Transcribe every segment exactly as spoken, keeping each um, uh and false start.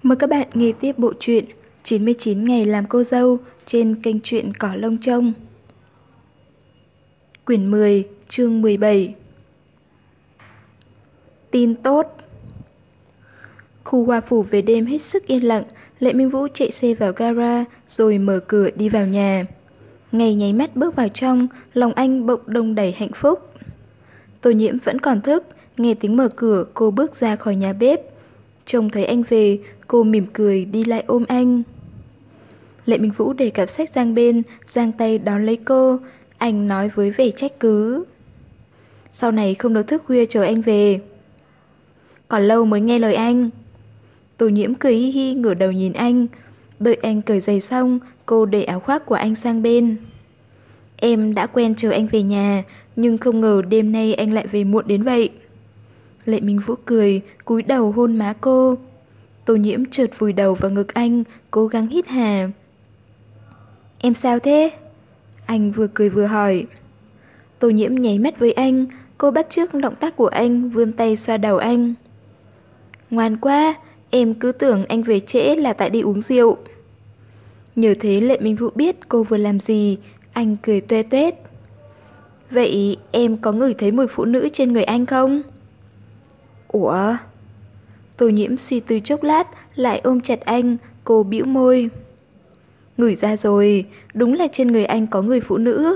Mời các bạn nghe tiếp bộ truyện chín mươi chín ngày làm cô dâu trên kênh truyện Cỏ Lông Trông. Quyển mười, chương mười bảy. Tin tốt. Khu hoa phủ về đêm hết sức yên lặng. Lệ Minh Vũ chạy xe vào gara rồi mở cửa đi vào nhà. Ngay nháy mắt bước vào trong, lòng anh bỗng đông đầy hạnh phúc. Tô Nhiễm vẫn còn thức, nghe tiếng mở cửa cô bước ra khỏi nhà bếp. Trông thấy anh về, cô mỉm cười đi lại ôm anh. Lệ Minh Vũ để cặp sách sang bên, giang tay đón lấy cô. Anh nói với vẻ trách cứ: sau này không được thức khuya chờ anh về. Còn lâu mới nghe lời anh. Tô Nhiễm cười hi hi ngửa đầu nhìn anh. Đợi anh cởi giày xong, cô để áo khoác của anh sang bên. Em đã quen chờ anh về nhà, nhưng không ngờ đêm nay anh lại về muộn đến vậy. Lệ Minh Vũ cười, cúi đầu hôn má cô. Tô Nhiễm chợt vùi đầu vào ngực anh, cố gắng hít hà. Em sao thế? Anh vừa cười vừa hỏi. Tô Nhiễm nháy mắt với anh, cô bắt chước động tác của anh, vươn tay xoa đầu anh. Ngoan quá, em cứ tưởng anh về trễ là tại đi uống rượu. Nhờ thế Lệ Minh Vũ biết cô vừa làm gì, anh cười toe toét. Vậy em có ngửi thấy mùi phụ nữ trên người anh không? Ủa? Tô Nhiễm suy tư chốc lát, lại ôm chặt anh, cô bĩu môi. Ngửi ra rồi, đúng là trên người anh có người phụ nữ.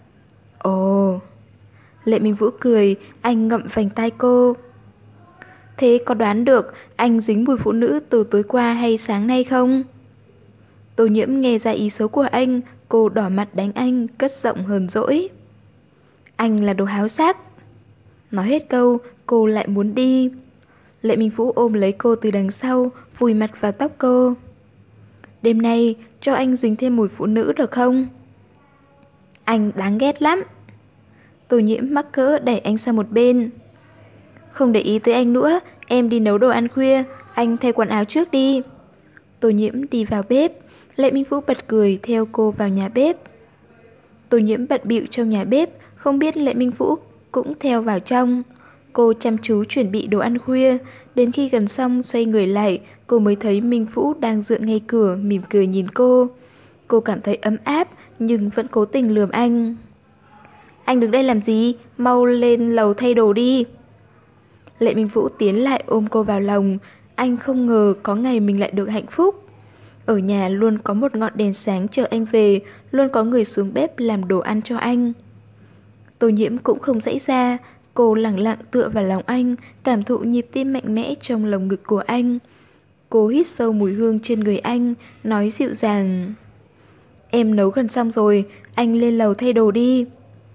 Ồ. Lệ Minh Vũ cười, anh ngậm vành tai cô. Thế có đoán được anh dính mùi phụ nữ từ tối qua hay sáng nay không? Tô Nhiễm nghe ra ý xấu của anh, cô đỏ mặt đánh anh, cất giọng hờn dỗi. Anh là đồ háo sắc. Nói hết câu, cô lại muốn đi. Lệ Minh Vũ ôm lấy cô từ đằng sau, vùi mặt vào tóc cô. Đêm nay cho anh dính thêm mùi phụ nữ được không? Anh đáng ghét lắm. Tô Nhiễm mắc cỡ đẩy anh sang một bên. Không để ý tới anh nữa, em đi nấu đồ ăn khuya, anh thay quần áo trước đi. Tô Nhiễm đi vào bếp, Lệ Minh Vũ bật cười theo cô vào nhà bếp. Tô Nhiễm bận bịu trong nhà bếp, không biết Lệ Minh Vũ cũng theo vào trong. Cô chăm chú chuẩn bị đồ ăn khuya, đến khi gần xong xoay người lại, cô mới thấy Minh Vũ đang dựa ngay cửa mỉm cười nhìn cô. Cô cảm thấy ấm áp nhưng vẫn cố tình lườm anh. Anh đứng đây làm gì? Mau lên lầu thay đồ đi. Lệ Minh Vũ tiến lại ôm cô vào lòng. Anh không ngờ có ngày mình lại được hạnh phúc. Ở nhà luôn có một ngọn đèn sáng chờ anh về, luôn có người xuống bếp làm đồ ăn cho anh. Tô Nhiễm cũng không dãy ra, cô lặng lặng tựa vào lòng anh, cảm thụ nhịp tim mạnh mẽ trong lồng ngực của anh. Cô hít sâu mùi hương trên người anh, nói dịu dàng. Em nấu gần xong rồi, anh lên lầu thay đồ đi.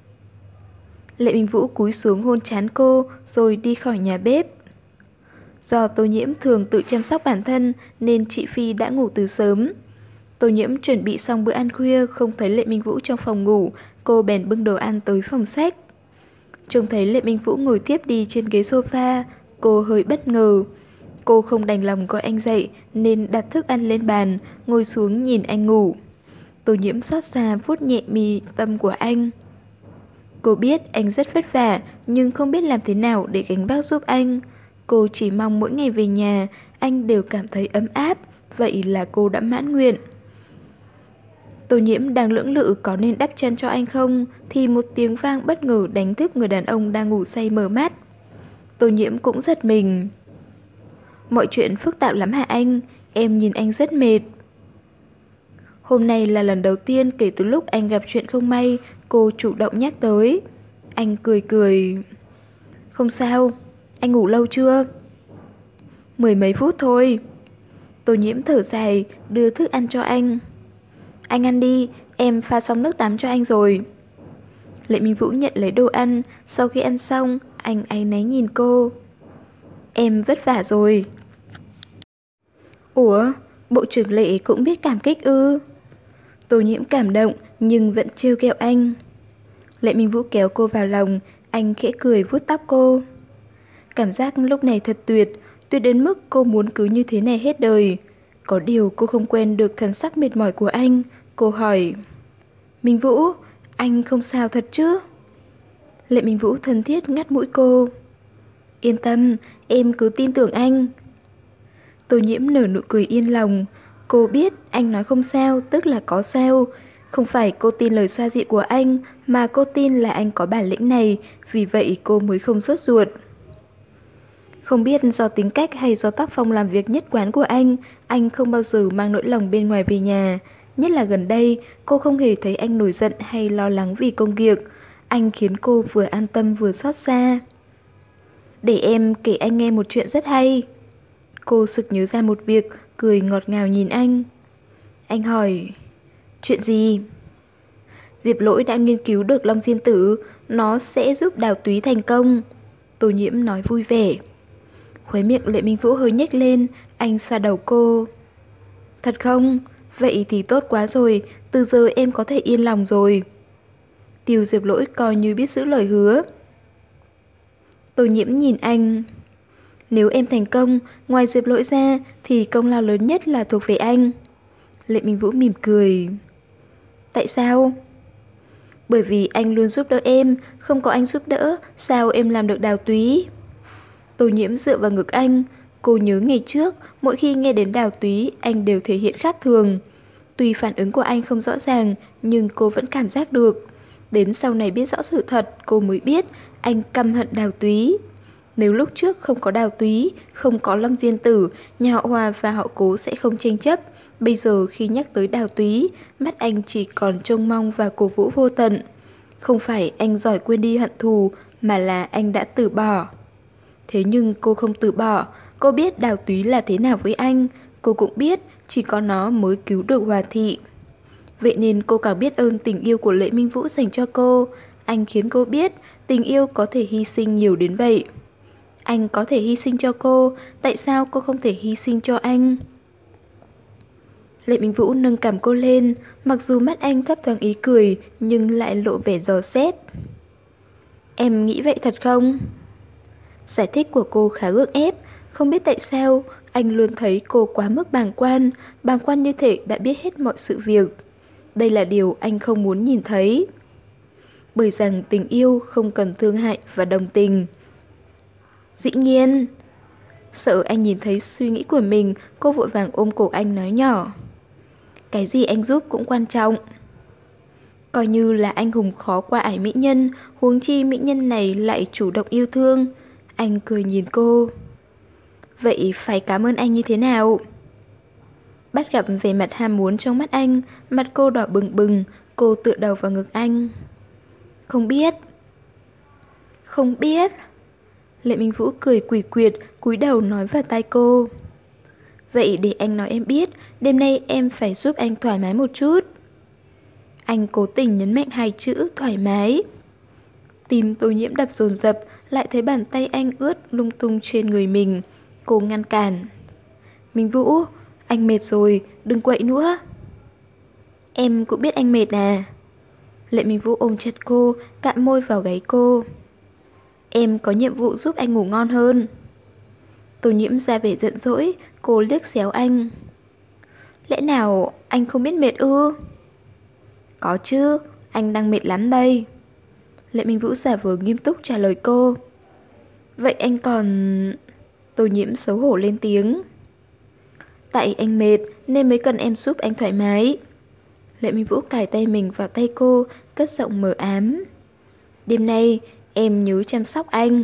Lệ Minh Vũ cúi xuống hôn trán cô, rồi đi khỏi nhà bếp. Do Tô Nhiễm thường tự chăm sóc bản thân, nên chị Phi đã ngủ từ sớm. Tô Nhiễm chuẩn bị xong bữa ăn khuya, không thấy Lệ Minh Vũ trong phòng ngủ, cô bèn bưng đồ ăn tới phòng sách. Trông thấy Lệ Minh Vũ ngồi tiếp đi trên ghế sofa, cô hơi bất ngờ. Cô không đành lòng gọi anh dậy nên đặt thức ăn lên bàn, ngồi xuống nhìn anh ngủ. Tô Nhiễm xót xa vuốt nhẹ mi tâm của anh. Cô biết anh rất vất vả nhưng không biết làm thế nào để gánh vác giúp anh. Cô chỉ mong mỗi ngày về nhà anh đều cảm thấy ấm áp, vậy là cô đã mãn nguyện. Tô Nhiễm đang lưỡng lự có nên đắp chăn cho anh không, thì một tiếng vang bất ngờ đánh thức người đàn ông đang ngủ say mở mắt. Tô Nhiễm cũng giật mình. Mọi chuyện phức tạp lắm hả anh? Em nhìn anh rất mệt. Hôm nay là lần đầu tiên kể từ lúc anh gặp chuyện không may, cô chủ động nhắc tới. Anh cười cười. Không sao, anh ngủ lâu chưa? Mười mấy phút thôi. Tô Nhiễm thở dài, đưa thức ăn cho anh. Anh ăn đi, em pha xong nước tắm cho anh rồi. Lệ Minh Vũ nhận lấy đồ ăn, sau khi ăn xong, anh áy náy nhìn cô. Em vất vả rồi. Ủa, bộ trưởng Lệ cũng biết cảm kích ư? Tô Nhiễm cảm động nhưng vẫn trêu ghẹo anh. Lệ Minh Vũ kéo cô vào lòng, anh khẽ cười vuốt tóc cô. Cảm giác lúc này thật tuyệt, tuyệt đến mức cô muốn cứ như thế này hết đời. Có điều cô không quen được thần sắc mệt mỏi của anh. Cô hỏi, Minh Vũ, anh không sao thật chứ? Lệ Minh Vũ thân thiết ngắt mũi cô. Yên tâm, em cứ tin tưởng anh. Tô Nhiễm nở nụ cười yên lòng. Cô biết anh nói không sao, tức là có sao. Không phải cô tin lời xoa dịu của anh, mà cô tin là anh có bản lĩnh này, vì vậy cô mới không sốt ruột. Không biết do tính cách hay do tác phong làm việc nhất quán của anh, anh không bao giờ mang nỗi lòng bên ngoài về nhà. Nhất là gần đây, cô không hề thấy anh nổi giận hay lo lắng vì công việc. Anh khiến cô vừa an tâm vừa xót xa. Để em kể anh nghe một chuyện rất hay. Cô sực nhớ ra một việc, cười ngọt ngào nhìn anh. Anh hỏi, chuyện gì? Diệp Lỗi đã nghiên cứu được Long Diên Tử, nó sẽ giúp Đào Túy thành công. Tô Nhiễm nói vui vẻ. Khóe miệng Lệ Minh Vũ hơi nhếch lên, anh xoa đầu cô. Thật không? Vậy thì tốt quá rồi, từ giờ em có thể yên lòng rồi. Tiêu Diệp Lỗi coi như biết giữ lời hứa. Tô Nhiễm nhìn anh. Nếu em thành công, ngoài Diệp Lỗi ra thì công lao lớn nhất là thuộc về anh. Lệ Minh Vũ mỉm cười. Tại sao? Bởi vì anh luôn giúp đỡ em, không có anh giúp đỡ, sao em làm được Đào Túy? Tô Nhiễm dựa vào ngực anh. Cô nhớ ngày trước, mỗi khi nghe đến Đào Túy, anh đều thể hiện khác thường. Tuy phản ứng của anh không rõ ràng, nhưng cô vẫn cảm giác được. Đến sau này biết rõ sự thật, cô mới biết anh căm hận Đào Túy. Nếu lúc trước không có Đào Túy, không có Long Diên Tử, nhà họ Hòa và họ Cố sẽ không tranh chấp. Bây giờ khi nhắc tới Đào Túy, mắt anh chỉ còn trông mong và cổ vũ vô tận. Không phải anh giỏi quên đi hận thù, mà là anh đã từ bỏ. Thế nhưng cô không từ bỏ. Cô biết Đào Túy là thế nào với anh. Cô cũng biết chỉ có nó mới cứu được Hòa Thị. Vậy nên cô càng biết ơn tình yêu của Lệ Minh Vũ dành cho cô. Anh khiến cô biết tình yêu có thể hy sinh nhiều đến vậy. Anh có thể hy sinh cho cô, tại sao cô không thể hy sinh cho anh? Lệ Minh Vũ nâng cằm cô lên, mặc dù mắt anh thấp thoáng ý cười nhưng lại lộ vẻ dò xét. Em nghĩ vậy thật không? Giải thích của cô khá gượng ép, không biết tại sao anh luôn thấy cô quá mức bàng quan, bàng quan như thể đã biết hết mọi sự việc. Đây là điều anh không muốn nhìn thấy. Bởi rằng tình yêu không cần thương hại và đồng tình. Dĩ nhiên. Sợ anh nhìn thấy suy nghĩ của mình, cô vội vàng ôm cổ anh nói nhỏ. Cái gì anh giúp cũng quan trọng. Coi như là anh hùng khó qua ải mỹ nhân, huống chi mỹ nhân này lại chủ động yêu thương. Anh cười nhìn cô. Vậy phải cảm ơn anh như thế nào? Bắt gặp về mặt ham muốn trong mắt anh, mặt cô đỏ bừng bừng, cô tựa đầu vào ngực anh. Không biết. Không biết. Lệ Minh Vũ cười quỷ quyệt, cúi đầu nói vào tai cô. Vậy để anh nói em biết, đêm nay em phải giúp anh thoải mái một chút. Anh cố tình nhấn mạnh hai chữ thoải mái. Tim Tô Nhiễm đập dồn dập, lại thấy bàn tay anh ướt lung tung trên người mình. Cô ngăn cản. Minh Vũ, anh mệt rồi, đừng quậy nữa. Em cũng biết anh mệt à. Lệ Minh Vũ ôm chặt cô, cạn môi vào gáy cô. Em có nhiệm vụ giúp anh ngủ ngon hơn. Tô Nhiễm ra vẻ giận dỗi, cô liếc xéo anh. Lẽ nào anh không biết mệt ư? Có chứ, anh đang mệt lắm đây. Lệ Minh Vũ giả vờ nghiêm túc trả lời cô. Vậy anh còn... Tô Nhiễm xấu hổ lên tiếng. Tại anh mệt nên mới cần em giúp anh thoải mái. Lệ Minh Vũ cài tay mình vào tay cô, cất giọng mờ ám. Đêm nay em nhớ chăm sóc anh.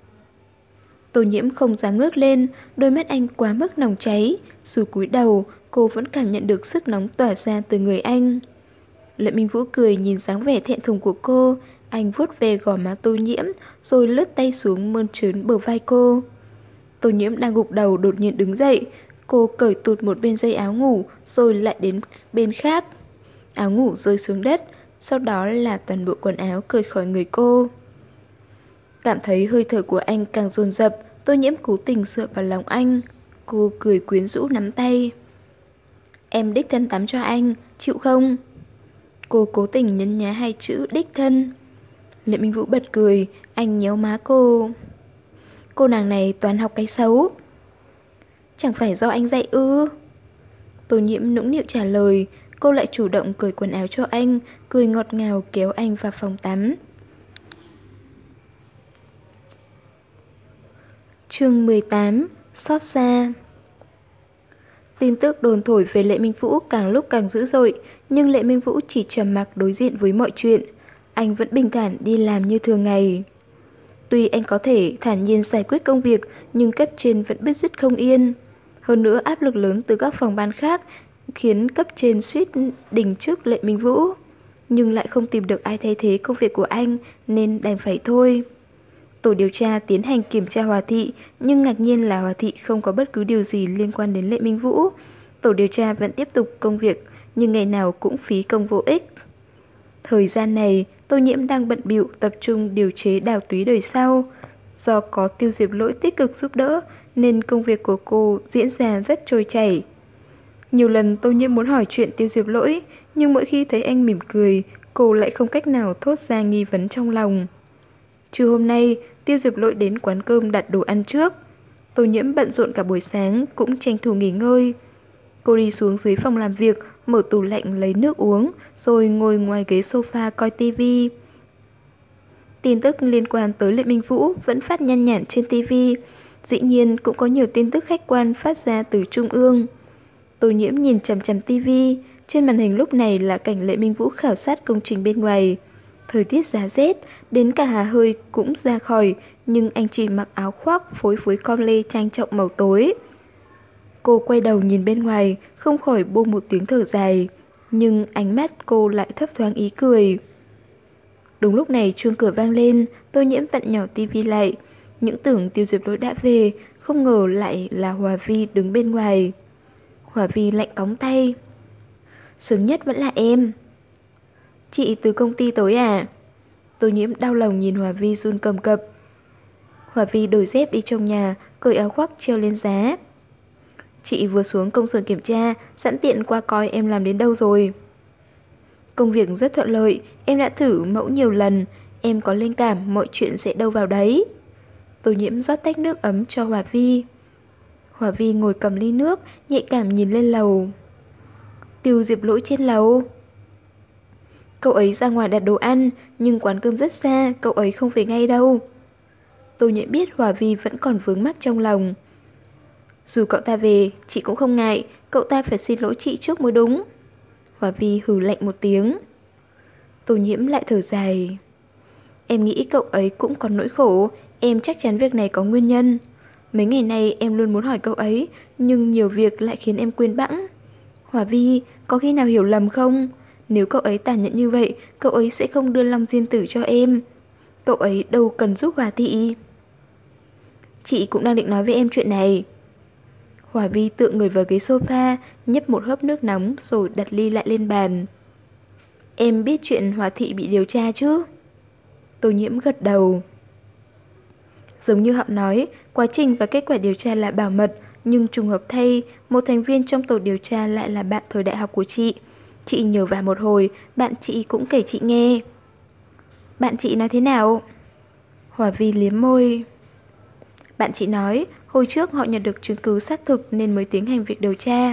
Tô Nhiễm không dám ngước lên, đôi mắt anh quá mức nóng cháy. Dù cúi đầu, cô vẫn cảm nhận được sức nóng tỏa ra từ người anh. Lệ Minh Vũ cười nhìn dáng vẻ thẹn thùng của cô. Anh vuốt về gò má Tô Nhiễm, rồi lướt tay xuống mơn trớn bờ vai cô. Tô Nhiễm đang gục đầu đột nhiên đứng dậy. Cô cởi tụt một bên dây áo ngủ, rồi lại đến bên khác. Áo ngủ rơi xuống đất, sau đó là toàn bộ quần áo cởi khỏi người cô. Cảm thấy hơi thở của anh càng dồn dập, Tô Nhiễm cố tình dựa vào lòng anh. Cô cười quyến rũ nắm tay. Em đích thân tắm cho anh, chịu không? Cô cố tình nhấn nhá hai chữ đích thân. Lệ Minh Vũ bật cười, anh nhéo má cô. Cô nàng này toàn học cái xấu. Chẳng phải do anh dạy ư? Tô Nhiễm nũng nịu trả lời. Cô lại chủ động cởi quần áo cho anh, cười ngọt ngào kéo anh vào phòng tắm. Chương mười tám. Xót xa. Tin tức đồn thổi về Lệ Minh Vũ càng lúc càng dữ dội, nhưng Lệ Minh Vũ chỉ trầm mặc đối diện với mọi chuyện. Anh vẫn bình thản đi làm như thường ngày. Tuy anh có thể thản nhiên giải quyết công việc, nhưng cấp trên vẫn bứt rứt không yên. Hơn nữa áp lực lớn từ các phòng ban khác khiến cấp trên suýt đình chức Lệ Minh Vũ. Nhưng lại không tìm được ai thay thế công việc của anh nên đành phải thôi. Tổ điều tra tiến hành kiểm tra Hòa Thị, nhưng ngạc nhiên là Hòa Thị không có bất cứ điều gì liên quan đến Lệ Minh Vũ. Tổ điều tra vẫn tiếp tục công việc, nhưng ngày nào cũng phí công vô ích. Thời gian này, Tô Nhiễm đang bận bịu tập trung điều chế Đào Túy đời sau. Do có Tiêu Diệp Lỗi tích cực giúp đỡ, nên công việc của cô diễn ra rất trôi chảy. Nhiều lần Tô Nhiễm muốn hỏi chuyện Tiêu Diệp Lỗi, nhưng mỗi khi thấy anh mỉm cười, cô lại không cách nào thốt ra nghi vấn trong lòng. Trưa hôm nay, Tiêu Diệp Lỗi đến quán cơm đặt đồ ăn trước. Tô Nhiễm bận rộn cả buổi sáng, cũng tranh thủ nghỉ ngơi. Cô đi xuống dưới phòng làm việc, mở tủ lạnh lấy nước uống, rồi ngồi ngoài ghế sofa coi tivi. Tin tức liên quan tới Lệ Minh Vũ vẫn phát nhan nhản trên tivi. Dĩ nhiên cũng có nhiều tin tức khách quan phát ra từ trung ương. Tô Nhiễm nhìn chằm chằm tivi, trên màn hình lúc này là cảnh Lệ Minh Vũ khảo sát công trình bên ngoài. Thời tiết giá rét, đến cả Hà Hơi cũng ra khỏi, nhưng anh chỉ mặc áo khoác phối với com lê trang trọng màu tối. Cô quay đầu nhìn bên ngoài, không khỏi buông một tiếng thở dài, nhưng ánh mắt cô lại thấp thoáng ý cười. Đúng lúc này chuông cửa vang lên, Tô Nhiễm vặn nhỏ tivi lại. Những tưởng Tiêu Diệp Lỗi đã về, không ngờ lại là Hòa Vi đứng bên ngoài. Hòa Vi lạnh cóng tay. Sớm nhất vẫn là em. Chị từ công ty tới à? Tô Nhiễm đau lòng nhìn Hòa Vi run cầm cập. Hòa Vi đổi dép đi trong nhà, cởi áo khoác treo lên giá. Chị vừa xuống công xưởng kiểm tra, sẵn tiện qua coi em làm đến đâu rồi. Công việc rất thuận lợi, em đã thử mẫu nhiều lần, em có linh cảm mọi chuyện sẽ đâu vào đấy. Tô Nhiễm rót tách nước ấm cho Hòa Vi. Hòa Vi ngồi cầm ly nước, nhạy cảm nhìn lên lầu. Tiêu Diệp Lỗi trên lầu. Cậu ấy ra ngoài đặt đồ ăn, nhưng quán cơm rất xa, cậu ấy không về ngay đâu. Tô Nhiễm biết Hòa Vi vẫn còn vướng mắc trong lòng. Dù cậu ta về, chị cũng không ngại, cậu ta phải xin lỗi chị trước mới đúng. Hòa Vi hừ lạnh một tiếng. Tô Nhiễm lại thở dài. Em nghĩ cậu ấy cũng còn nỗi khổ, em chắc chắn việc này có nguyên nhân. Mấy ngày nay em luôn muốn hỏi cậu ấy, nhưng nhiều việc lại khiến em quên bẵng. Hòa Vi, có khi nào hiểu lầm không? Nếu cậu ấy tàn nhẫn như vậy, cậu ấy sẽ không đưa Long Diên Tử cho em. Cậu ấy đâu cần giúp Hòa Thị. Chị cũng đang định nói với em chuyện này. Hòa Vi tựa người vào ghế sofa, nhấp một hớp nước nóng rồi đặt ly lại lên bàn. Em biết chuyện Hòa Thị bị điều tra chứ? Tô Nhiễm gật đầu. Giống như họ nói, quá trình và kết quả điều tra là bảo mật, nhưng trùng hợp thay, một thành viên trong tổ điều tra lại là bạn thời đại học của chị. Chị nhờ vả một hồi, bạn chị cũng kể chị nghe. Bạn chị nói thế nào? Hòa Vi liếm môi. Bạn chị nói, hồi trước họ nhận được chứng cứ xác thực nên mới tiến hành việc điều tra.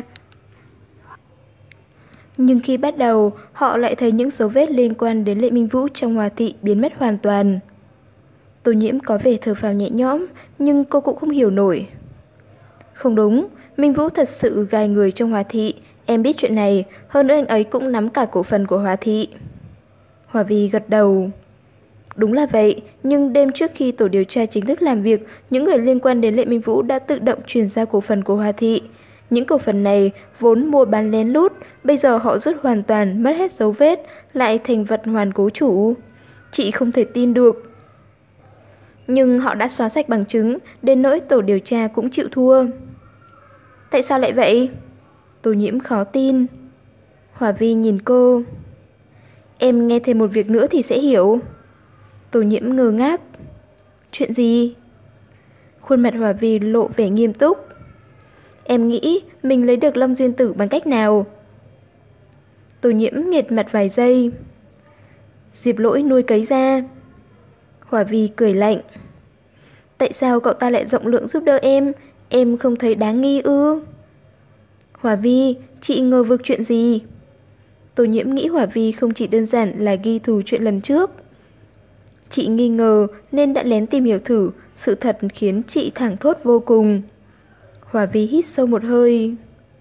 Nhưng khi bắt đầu, họ lại thấy những dấu vết liên quan đến Lệ Minh Vũ trong Hòa Thị biến mất hoàn toàn. Tô Nhiễm có vẻ thở phào nhẹ nhõm, nhưng cô cũng không hiểu nổi. Không đúng, Minh Vũ thật sự gài người trong Hòa Thị, em biết chuyện này, hơn nữa anh ấy cũng nắm cả cổ phần của Hòa Thị. Hòa Vi gật đầu. Đúng là vậy, nhưng đêm trước khi tổ điều tra chính thức làm việc, những người liên quan đến Lệ Minh Vũ đã tự động chuyển ra cổ phần của Hòa Thị. Những cổ phần này vốn mua bán lén lút, bây giờ họ rút hoàn toàn, mất hết dấu vết, lại thành vật hoàn cố chủ. Chị không thể tin được. Nhưng họ đã xóa sạch bằng chứng, đến nỗi tổ điều tra cũng chịu thua. Tại sao lại vậy? Tô Nhiễm khó tin. Hòa Vi nhìn cô. Em nghe thêm một việc nữa thì sẽ hiểu. Tô Nhiễm ngơ ngác. Chuyện gì? Khuôn mặt Hòa Vi lộ vẻ nghiêm túc. Em nghĩ mình lấy được Long Duyên Tử bằng cách nào? Tô Nhiễm nghệt mặt vài giây. Diệp Lỗi nuôi cấy ra. Hòa Vi cười lạnh. Tại sao cậu ta lại rộng lượng giúp đỡ em? Em không thấy đáng nghi ư? Hòa Vi, chị ngờ vực chuyện gì? Tô Nhiễm nghĩ Hòa Vi không chỉ đơn giản là ghi thù chuyện lần trước. Chị nghi ngờ nên đã lén tìm hiểu thử, sự thật khiến chị thảng thốt vô cùng. Hòa Vi hít sâu một hơi.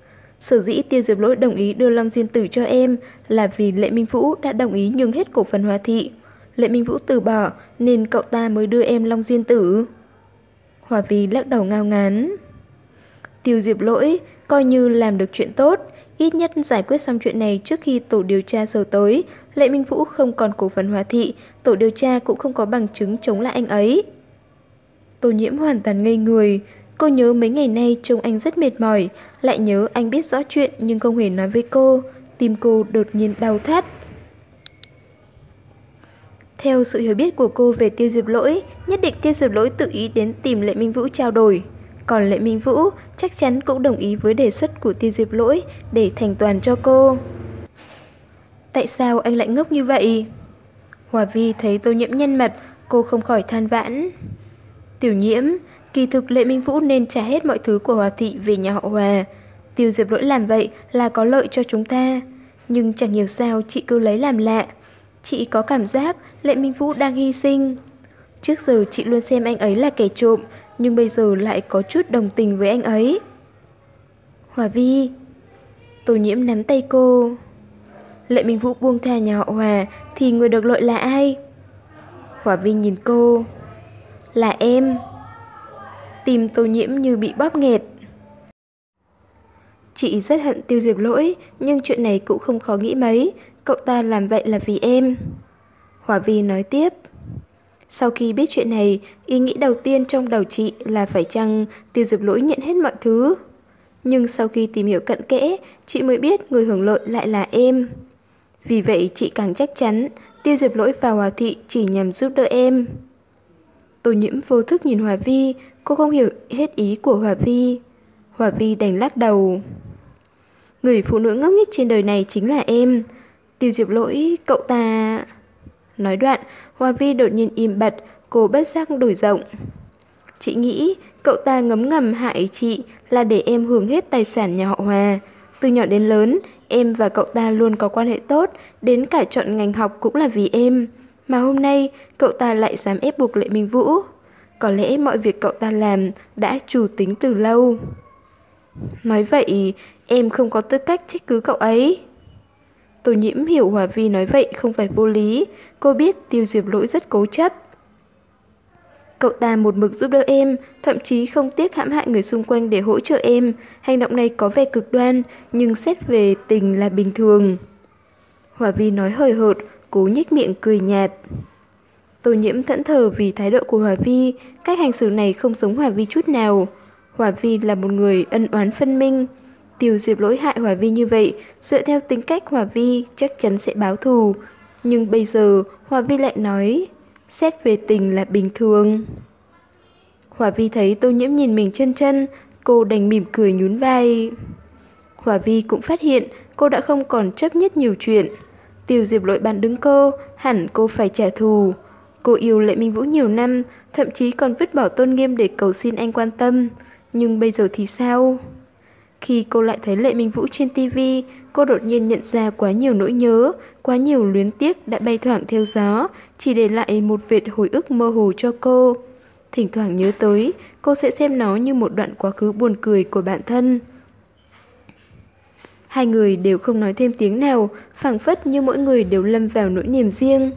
Sở dĩ Tiêu Diệp Lỗi đồng ý đưa Long Diên Tử cho em là vì Lệ Minh Vũ đã đồng ý nhường hết cổ phần Hòa Thị. Lệ Minh Vũ từ bỏ nên cậu ta mới đưa em Long Diên Tử. Hòa Vi lắc đầu ngao ngán. Tiêu Diệp Lỗi coi như làm được chuyện tốt, ít nhất giải quyết xong chuyện này trước khi tổ điều tra sờ tới. Lệ Minh Vũ không còn cổ phần Hòa Thị, tổ điều tra cũng không có bằng chứng chống lại anh ấy. Tô Nhiễm hoàn toàn ngây người. Cô nhớ mấy ngày nay trông anh rất mệt mỏi, lại nhớ anh biết rõ chuyện nhưng không hề nói với cô. Tim cô đột nhiên đau thắt. Theo sự hiểu biết của cô về Tiêu Diệp Lỗi, nhất định Tiêu Diệp Lỗi tự ý đến tìm Lệ Minh Vũ trao đổi. Còn Lệ Minh Vũ chắc chắn cũng đồng ý với đề xuất của Tiêu Diệp Lỗi để thành toàn cho cô. Tại sao anh lại ngốc như vậy? Hòa Vi thấy Tô Nhiễm nhăn mặt, cô không khỏi than vãn. Tiểu Nhiễm, kỳ thực Lệ Minh Vũ nên trả hết mọi thứ của Hòa Thị về nhà họ Hòa. Tiêu Diệp Lỗi làm vậy là có lợi cho chúng ta. Nhưng chẳng hiểu sao chị cứ lấy làm lạ. Chị có cảm giác Lệ Minh Vũ đang hy sinh. Trước giờ chị luôn xem anh ấy là kẻ trộm, nhưng bây giờ lại có chút đồng tình với anh ấy. Hòa Vi. Tô Nhiễm nắm tay cô. Lệ Minh Vũ buông tha nhà họ Hòa thì người được lợi là ai? Hòa Vi nhìn cô. Là em. Tim Tô Nhiễm như bị bóp nghẹt. Chị rất hận Tiêu Diệp Lỗi, nhưng chuyện này cũng không khó nghĩ mấy. Cậu ta làm vậy là vì em. Hòa Vi nói tiếp. Sau khi biết chuyện này, ý nghĩ đầu tiên trong đầu chị là phải chăng Tiêu Diệp Lỗi nhận hết mọi thứ. Nhưng sau khi tìm hiểu cặn kẽ, chị mới biết người hưởng lợi lại là em. Vì vậy chị càng chắc chắn Tiêu Diệp Lỗi và Hòa Thị chỉ nhằm giúp đỡ em. Tô Nhiễm vô thức nhìn Hòa Vi, cô không hiểu hết ý của Hòa Vi. Hòa Vi đành lắc đầu. Người phụ nữ ngốc nhất trên đời này chính là em. Tiêu Diệp Lỗi, cậu ta... Nói đoạn, Hòa Vi đột nhiên im bặt, cô bất giác đổi giọng. Chị nghĩ cậu ta ngấm ngầm hại chị là để em hưởng hết tài sản nhà họ Hòa. Từ nhỏ đến lớn, em và cậu ta luôn có quan hệ tốt, đến cả chọn ngành học cũng là vì em. Mà hôm nay, cậu ta lại dám ép buộc Lệ Minh Vũ. Có lẽ mọi việc cậu ta làm đã chủ tính từ lâu. Nói vậy, em không có tư cách trách cứ cậu ấy. Tô Nhiễm hiểu Hòa Vi nói vậy không phải vô lý. Cô biết Tiêu Diệp Lỗi rất cố chấp. Cậu ta một mực giúp đỡ em, thậm chí không tiếc hãm hại người xung quanh để hỗ trợ em. Hành động này có vẻ cực đoan, nhưng xét về tình là bình thường. Hòa Vi nói hời hợt, cố nhếch miệng cười nhạt. Tô Nhiễm thẫn thờ vì thái độ của Hòa Vi, cách hành xử này không giống Hòa Vi chút nào. Hòa Vi là một người ân oán phân minh. Tiêu Diệp Lỗi hại Hòa Vi như vậy, dựa theo tính cách Hòa Vi chắc chắn sẽ báo thù. Nhưng bây giờ Hòa Vi lại nói, xét về tình là bình thường. Hòa Vi thấy Tô Nhiễm nhìn mình chân chân, cô đành mỉm cười nhún vai. Hòa Vi cũng phát hiện cô đã không còn chấp nhất nhiều chuyện. Tiêu Diệp Lỗi bán đứng cô, hẳn cô phải trả thù. Cô yêu Lệ Minh Vũ nhiều năm, thậm chí còn vứt bỏ tôn nghiêm để cầu xin anh quan tâm. Nhưng bây giờ thì sao? Khi cô lại thấy Lệ Minh Vũ trên tivi, cô đột nhiên nhận ra quá nhiều nỗi nhớ, quá nhiều luyến tiếc đã bay thoảng theo gió, chỉ để lại một vệt hồi ức mơ hồ cho cô. Thỉnh thoảng nhớ tới, cô sẽ xem nó như một đoạn quá khứ buồn cười của bản thân. Hai người đều không nói thêm tiếng nào, phảng phất như mỗi người đều lâm vào nỗi niềm riêng.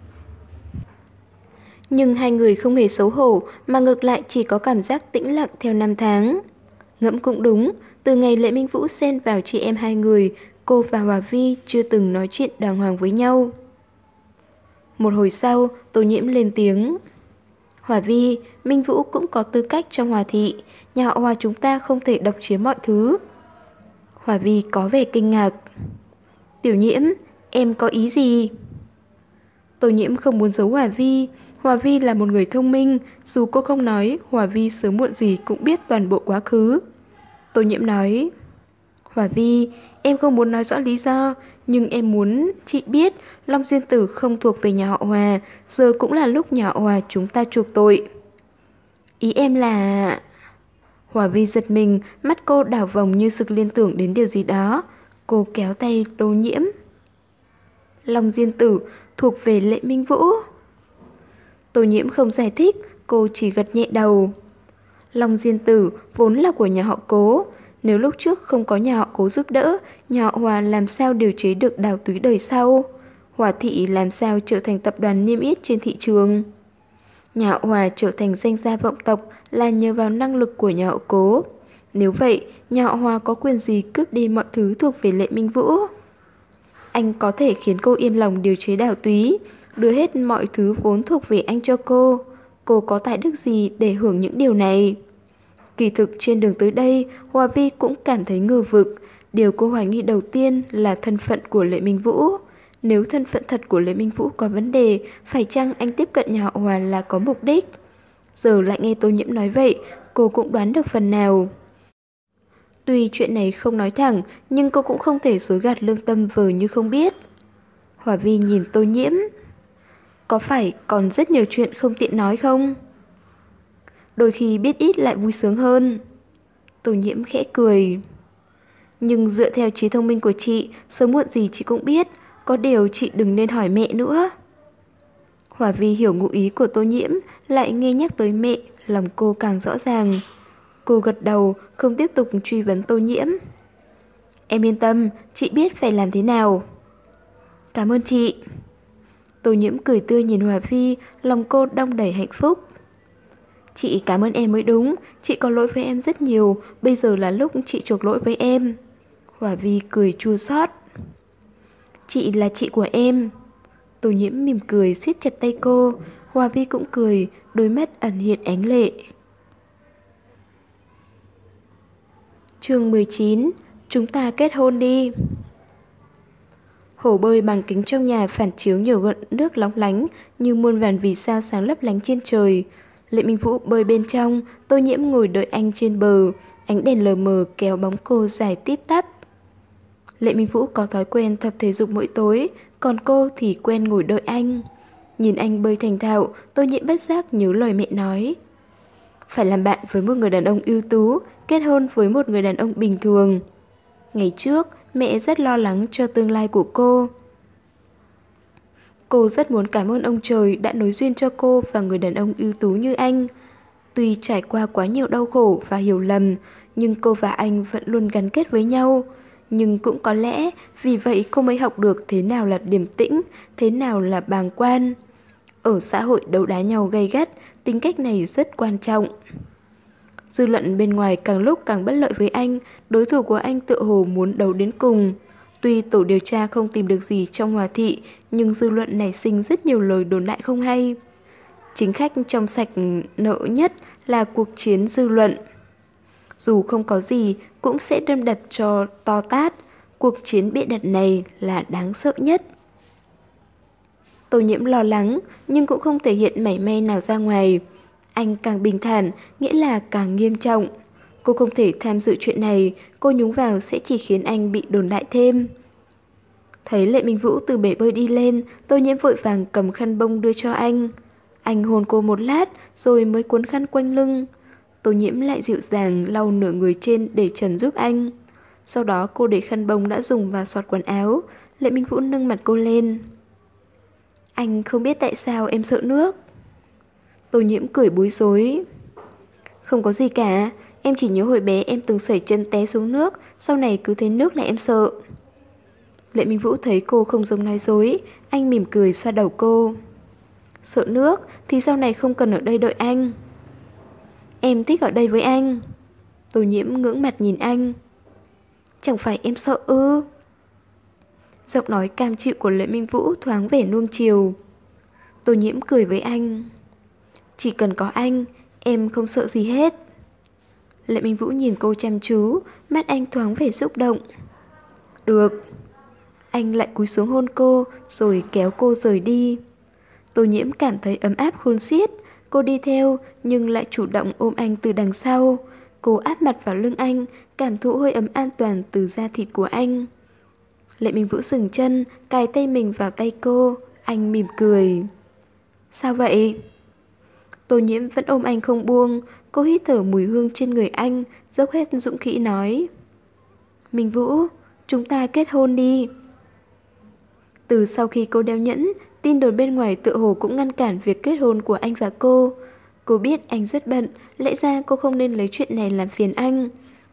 Nhưng hai người không hề xấu hổ, mà ngược lại chỉ có cảm giác tĩnh lặng theo năm tháng. Ngẫm cũng đúng, từ ngày Lệ Minh Vũ xen vào chị em hai người, cô và Hòa Vi chưa từng nói chuyện đàng hoàng với nhau. Một hồi sau, Tô Nhiễm lên tiếng. Hòa Vi, Minh Vũ cũng có tư cách trong Hòa Thị, nhà họ Hòa chúng ta không thể độc chiếm mọi thứ. Hòa Vi có vẻ kinh ngạc. Tiểu Nhiễm, em có ý gì? Tô Nhiễm không muốn giấu Hòa Vi. Hòa Vi là một người thông minh, dù cô không nói, Hòa Vi sớm muộn gì cũng biết toàn bộ quá khứ. Tô Nhiễm nói, Hòa Vi, em không muốn nói rõ lý do, nhưng em muốn chị biết Long Diên Tử không thuộc về nhà họ Hòa, giờ cũng là lúc nhà họ Hòa chúng ta chuộc tội. Ý em là... Hòa Vi giật mình, mắt cô đảo vòng như sực liên tưởng đến điều gì đó. Cô kéo tay Tô Nhiễm. Long Diên Tử thuộc về Lệ Minh Vũ. Tô Nhiễm không giải thích, cô chỉ gật nhẹ đầu. Long Diên Tử vốn là của nhà họ Cố. Nếu lúc trước không có nhà họ Cố giúp đỡ, nhà họ Hòa làm sao điều chế được đào túy đời sau? Hòa Thị làm sao trở thành tập đoàn niêm yết trên thị trường? Nhà họ Hòa trở thành danh gia vọng tộc là nhờ vào năng lực của nhà họ Cố. Nếu vậy, nhà họ Hòa có quyền gì cướp đi mọi thứ thuộc về Lệ Minh Vũ? Anh có thể khiến cô yên lòng điều chế đào túy, đưa hết mọi thứ vốn thuộc về anh cho cô. Cô có tài đức gì để hưởng những điều này? Kỳ thực trên đường tới đây, Hòa Vi cũng cảm thấy ngờ vực. Điều cô hoài nghi đầu tiên là thân phận của Lệ Minh Vũ. Nếu thân phận thật của Lệ Minh Vũ có vấn đề, phải chăng anh tiếp cận nhà họ Hòa là có mục đích? Giờ lại nghe Tô Nhiễm nói vậy, cô cũng đoán được phần nào. Tuy chuyện này không nói thẳng, nhưng cô cũng không thể dối gạt lương tâm vờ như không biết. Hòa Vi nhìn Tô Nhiễm. Có phải còn rất nhiều chuyện không tiện nói không? Đôi khi biết ít lại vui sướng hơn. Tô Nhiễm khẽ cười. Nhưng dựa theo trí thông minh của chị, sớm muộn gì chị cũng biết. Có điều chị đừng nên hỏi mẹ nữa. Hòa Vi hiểu ngụ ý của Tô Nhiễm, lại nghe nhắc tới mẹ, lòng cô càng rõ ràng. Cô gật đầu, không tiếp tục truy vấn Tô Nhiễm. Em yên tâm, chị biết phải làm thế nào. Cảm ơn chị. Tô Nhiễm cười tươi nhìn Hòa Vi, lòng cô đong đầy hạnh phúc. Chị cảm ơn em mới đúng, chị có lỗi với em rất nhiều, bây giờ là lúc chị chuộc lỗi với em. Hòa Vi cười chua xót. Chị là chị của em. Tô Nhiễm mỉm cười siết chặt tay cô, Hòa Vi cũng cười, đôi mắt ẩn hiện ánh lệ. Chương mười chín. Chúng ta kết hôn đi. Hồ bơi bằng kính trong nhà phản chiếu nhiều gợn nước lóng lánh như muôn vàn vì sao sáng lấp lánh trên trời. Lệ Minh Vũ bơi bên trong, Tô Nhiễm ngồi đợi anh trên bờ, ánh đèn lờ mờ kéo bóng cô dài tít tắp. Lệ Minh Vũ có thói quen tập thể dục mỗi tối, còn cô thì quen ngồi đợi anh. Nhìn anh bơi thành thạo, Tô Nhiễm bất giác nhớ lời mẹ nói. Phải làm bạn với một người đàn ông ưu tú, kết hôn với một người đàn ông bình thường. Ngày trước, mẹ rất lo lắng cho tương lai của cô. Cô rất muốn cảm ơn ông trời đã nối duyên cho cô và người đàn ông ưu tú như anh. Tuy trải qua quá nhiều đau khổ và hiểu lầm, nhưng cô và anh vẫn luôn gắn kết với nhau. Nhưng cũng có lẽ vì vậy cô mới học được thế nào là điềm tĩnh, thế nào là bàng quan. Ở xã hội đấu đá nhau gay gắt, tính cách này rất quan trọng. Dư luận bên ngoài càng lúc càng bất lợi với anh, đối thủ của anh tựa hồ muốn đấu đến cùng. Tuy tổ điều tra không tìm được gì trong Hòa Thị, nhưng dư luận nảy sinh rất nhiều lời đồn đại không hay. Chính khách trong sạch nợ nhất là cuộc chiến dư luận. Dù không có gì, cũng sẽ đâm đặt cho to tát. Cuộc chiến bịa đặt này là đáng sợ nhất. Tô Nhiễm lo lắng, nhưng cũng không thể hiện mảy may nào ra ngoài. Anh càng bình thản, nghĩa là càng nghiêm trọng. Cô không thể tham dự chuyện này, cô nhúng vào sẽ chỉ khiến anh bị đồn đại thêm. Thấy Lệ Minh Vũ từ bể bơi đi lên, Tô Nhiễm vội vàng cầm khăn bông đưa cho anh. Anh hôn cô một lát rồi mới cuốn khăn quanh lưng. Tô Nhiễm lại dịu dàng lau nửa người trên để trần giúp anh. Sau đó cô để khăn bông đã dùng vào xọt quần áo. Lệ Minh Vũ nâng mặt cô lên. Anh không biết tại sao em sợ nước. Tô Nhiễm cười bối rối. Không có gì cả, em chỉ nhớ hồi bé em từng sẩy chân té xuống nước, sau này cứ thấy nước là em sợ. Lệ Minh Vũ thấy cô không giống nói dối, anh mỉm cười xoa đầu cô. Sợ nước thì sau này không cần ở đây đợi anh. Em thích ở đây với anh. Tô Nhiễm ngưỡng mặt nhìn anh. Chẳng phải em sợ ư? Giọng nói cam chịu của Lệ Minh Vũ thoáng vẻ nuông chiều. Tô Nhiễm cười với anh. Chỉ cần có anh, em không sợ gì hết. Lệ Minh Vũ nhìn cô chăm chú, mắt anh thoáng vẻ xúc động. Được. Anh lại cúi xuống hôn cô, rồi kéo cô rời đi. Tô Nhiễm cảm thấy ấm áp khôn xiết. Cô đi theo, nhưng lại chủ động ôm anh từ đằng sau. Cô áp mặt vào lưng anh, cảm thụ hơi ấm an toàn từ da thịt của anh. Lệ Minh Vũ dừng chân, cài tay mình vào tay cô. Anh mỉm cười. Sao vậy? Tô Nhiễm vẫn ôm anh không buông. Cô hít thở mùi hương trên người anh, dốc hết dũng khí nói. Minh Vũ, chúng ta kết hôn đi. Từ sau khi cô đeo nhẫn, tin đồn bên ngoài tựa hồ cũng ngăn cản việc kết hôn của anh và cô. Cô biết anh rất bận, lẽ ra cô không nên lấy chuyện này làm phiền anh.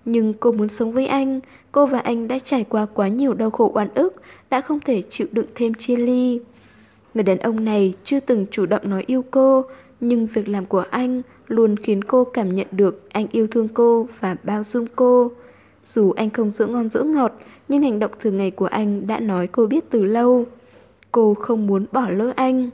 Nhưng cô muốn sống với anh. Cô và anh đã trải qua quá nhiều đau khổ oan ức, đã không thể chịu đựng thêm chia ly. Người đàn ông này chưa từng chủ động nói yêu cô, nhưng việc làm của anh luôn khiến cô cảm nhận được anh yêu thương cô và bao dung cô. Dù anh không dỗ ngon dỗ ngọt, nhưng hành động thường ngày của anh đã nói cô biết từ lâu. Cô không muốn bỏ lỡ anh.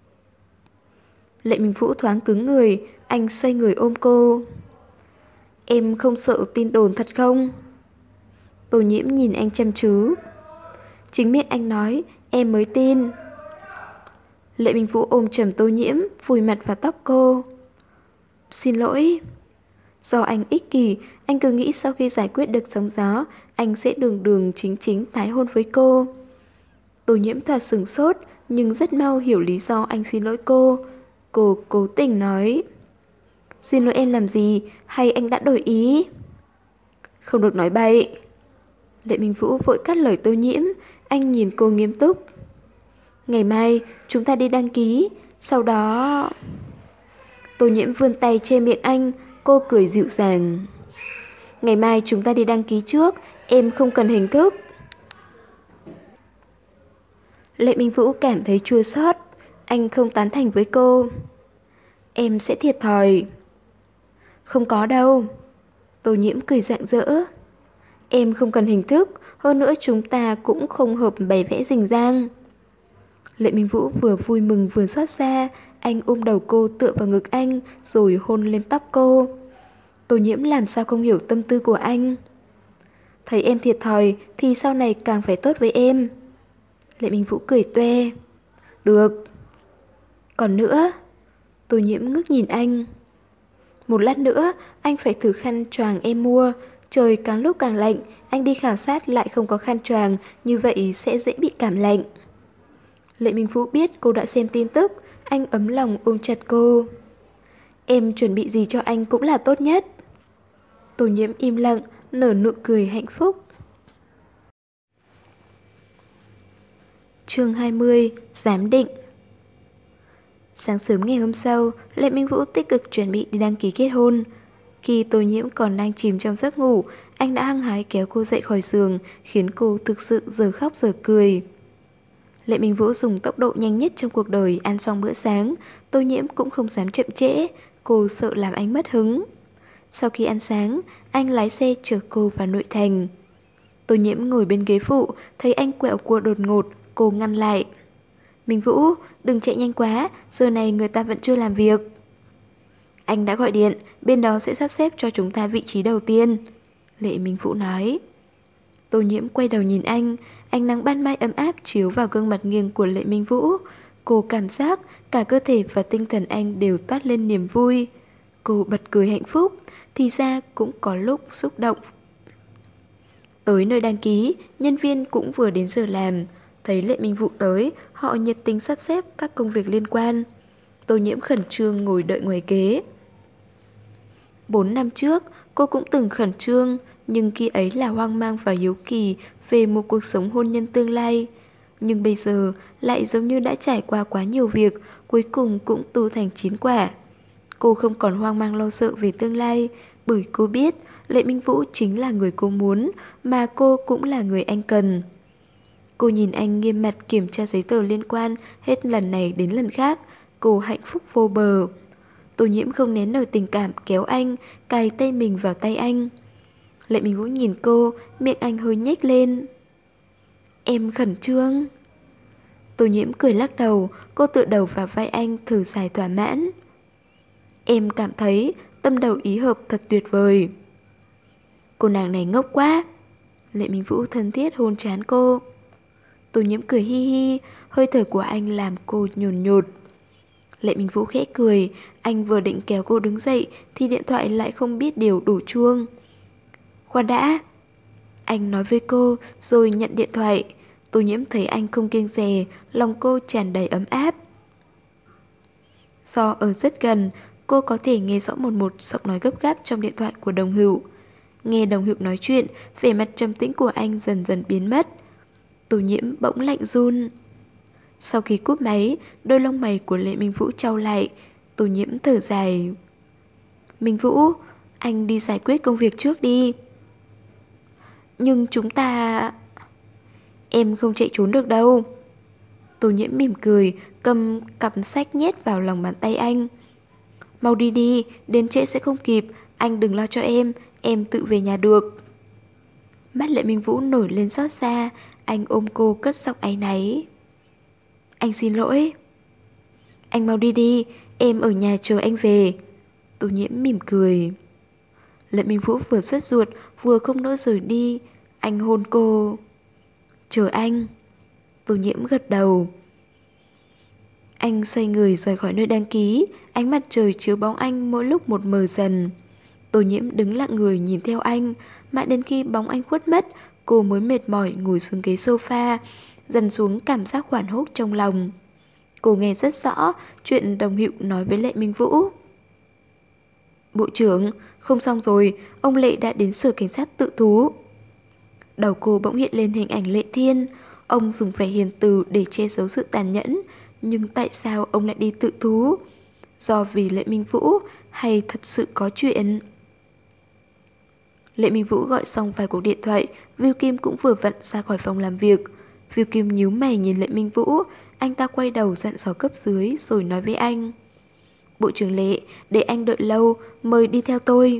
Lệ Minh Vũ thoáng cứng người, anh xoay người ôm cô. Em không sợ tin đồn thật không? Tô Nhiễm nhìn anh chăm chú. Chính miệng anh nói, em mới tin. Lệ Minh Vũ ôm chầm Tô Nhiễm, vùi mặt vào tóc cô. Xin lỗi. Do anh ích kỷ, anh cứ nghĩ sau khi giải quyết được sóng gió, anh sẽ đường đường chính chính tái hôn với cô. Tô Nhiễm thoạt sửng sốt, nhưng rất mau hiểu lý do anh xin lỗi cô. Cô cố tình nói, xin lỗi em làm gì, hay anh đã đổi ý? Không được nói bậy. Lệ Minh Vũ vội cắt lời Tô Nhiễm, anh nhìn cô nghiêm túc. Ngày mai chúng ta đi đăng ký, sau đó... Tô Nhiễm vươn tay che miệng anh, cô cười dịu dàng. Ngày mai chúng ta đi đăng ký trước, em không cần hình thức. Lệ Minh Vũ cảm thấy chua xót, anh không tán thành với cô. Em sẽ thiệt thòi. Không có đâu. Tô Nhiễm cười rạng rỡ. Em không cần hình thức, hơn nữa chúng ta cũng không hợp bày vẽ rình rang. Lệ Minh Vũ vừa vui mừng vừa xót xa, anh ôm đầu cô tựa vào ngực anh rồi hôn lên tóc cô. Tô Nhiễm làm sao không hiểu tâm tư của anh. Thấy em thiệt thòi thì sau này càng phải tốt với em. Lệ Minh Vũ cười toe. Được. Còn nữa. Tô Nhiễm ngước nhìn anh. Một lát nữa anh phải thử khăn choàng em mua. Trời càng lúc càng lạnh, anh đi khảo sát lại không có khăn choàng, như vậy sẽ dễ bị cảm lạnh. Lệ Minh Vũ biết cô đã xem tin tức, anh ấm lòng ôm chặt cô. Em chuẩn bị gì cho anh cũng là tốt nhất. Tô Nhiễm im lặng, nở nụ cười hạnh phúc. Chương hai mươi. Giám định. Sáng sớm ngày hôm sau, Lệ Minh Vũ tích cực chuẩn bị đi đăng ký kết hôn. Khi Tô Nhiễm còn đang chìm trong giấc ngủ, anh đã hăng hái kéo cô dậy khỏi giường, khiến cô thực sự giờ khóc giờ cười. Lệ Minh Vũ dùng tốc độ nhanh nhất trong cuộc đời ăn xong bữa sáng, Tô Nhiễm cũng không dám chậm trễ, cô sợ làm anh mất hứng. Sau khi ăn sáng, anh lái xe chở cô vào nội thành. Tô Nhiễm ngồi bên ghế phụ, thấy anh quẹo cua đột ngột, cô ngăn lại. Minh Vũ, đừng chạy nhanh quá, giờ này người ta vẫn chưa làm việc. Anh đã gọi điện, bên đó sẽ sắp xếp cho chúng ta vị trí đầu tiên. Lệ Minh Vũ nói. Tô Nhiễm quay đầu nhìn anh, ánh nắng ban mai ấm áp chiếu vào gương mặt nghiêng của Lệ Minh Vũ. Cô cảm giác cả cơ thể và tinh thần anh đều toát lên niềm vui. Cô bật cười hạnh phúc, thì ra cũng có lúc xúc động. Tới nơi đăng ký, nhân viên cũng vừa đến giờ làm. Thấy Lệ Minh Vũ tới, họ nhiệt tình sắp xếp các công việc liên quan. Tô Nhiễm khẩn trương ngồi đợi ngoài ghế. Bốn năm trước, cô cũng từng khẩn trương, nhưng khi ấy là hoang mang và hiếu kỳ về một cuộc sống hôn nhân tương lai. Nhưng bây giờ lại giống như đã trải qua quá nhiều việc, cuối cùng cũng tu thành chín quả. Cô không còn hoang mang lo sợ về tương lai, bởi cô biết Lệ Minh Vũ chính là người cô muốn, mà cô cũng là người anh cần. Cô nhìn anh nghiêm mặt kiểm tra giấy tờ liên quan hết lần này đến lần khác, cô hạnh phúc vô bờ. Tô Nhiễm không nén nổi tình cảm kéo anh, cài tay mình vào tay anh. Lệ Minh Vũ nhìn cô, miệng anh hơi nhếch lên. Em khẩn trương. Tô Nhiễm cười lắc đầu, cô tựa đầu vào vai anh thở dài thỏa mãn. Em cảm thấy tâm đầu ý hợp thật tuyệt vời. Cô nàng này ngốc quá. Lệ Minh Vũ thân thiết hôn trán cô. Tô Nhiễm cười hi hi, hơi thở của anh làm cô nhồn nhột. Lệ Minh Vũ khẽ cười, anh vừa định kéo cô đứng dậy thì điện thoại lại không biết điều đổ chuông. Khoan đã. Anh nói với cô rồi nhận điện thoại. Tô Nhiễm thấy anh không kiêng dè, lòng cô tràn đầy ấm áp. Do ở rất gần, cô có thể nghe rõ một một giọng nói gấp gáp trong điện thoại của đồng hữu. Nghe đồng hữu nói chuyện, vẻ mặt trầm tĩnh của anh dần dần biến mất. Tô Nhiễm bỗng lạnh run. Sau khi cúp máy, đôi lông mày của Lệ Minh Vũ chau lại. Tô Nhiễm thở dài. Minh Vũ, anh đi giải quyết công việc trước đi. Nhưng chúng ta... Em không chạy trốn được đâu. Tô Nhiễm mỉm cười, cầm cặp sách nhét vào lòng bàn tay anh. Mau đi đi, đến trễ sẽ không kịp, anh đừng lo cho em, em tự về nhà được. Mắt Lệ Minh Vũ nổi lên xót xa, anh ôm cô cất giọng áy náy. Anh xin lỗi. Anh mau đi đi, em ở nhà chờ anh về. Tô Nhiễm mỉm cười. Lệ Minh Vũ vừa sốt ruột, vừa không nỡ rời đi. Anh hôn cô. Chờ anh. Tô Nhiễm gật đầu. Anh xoay người rời khỏi nơi đăng ký, ánh mặt trời chiếu bóng anh mỗi lúc một mờ dần. Tô Nhiễm đứng lặng người nhìn theo anh, mãi đến khi bóng anh khuất mất, cô mới mệt mỏi ngồi xuống ghế sofa, dần xuống cảm giác hoảng hốt trong lòng. Cô nghe rất rõ chuyện đồng hữu nói với Lệ Minh Vũ. Bộ trưởng, không xong rồi, ông Lệ đã đến sở cảnh sát tự thú. Đầu cô bỗng hiện lên hình ảnh Lệ Thiên. Ông dùng vẻ hiền từ để che giấu sự tàn nhẫn. Nhưng tại sao ông lại đi tự thú? Do vì Lệ Minh Vũ hay thật sự có chuyện? Lệ Minh Vũ gọi xong vài cuộc điện thoại, Viu Kim cũng vừa vặn ra khỏi phòng làm việc. Viu Kim nhíu mày nhìn Lệ Minh Vũ, anh ta quay đầu dặn dò cấp dưới rồi nói với anh. Bộ trưởng Lệ, để anh đợi lâu, mời đi theo tôi.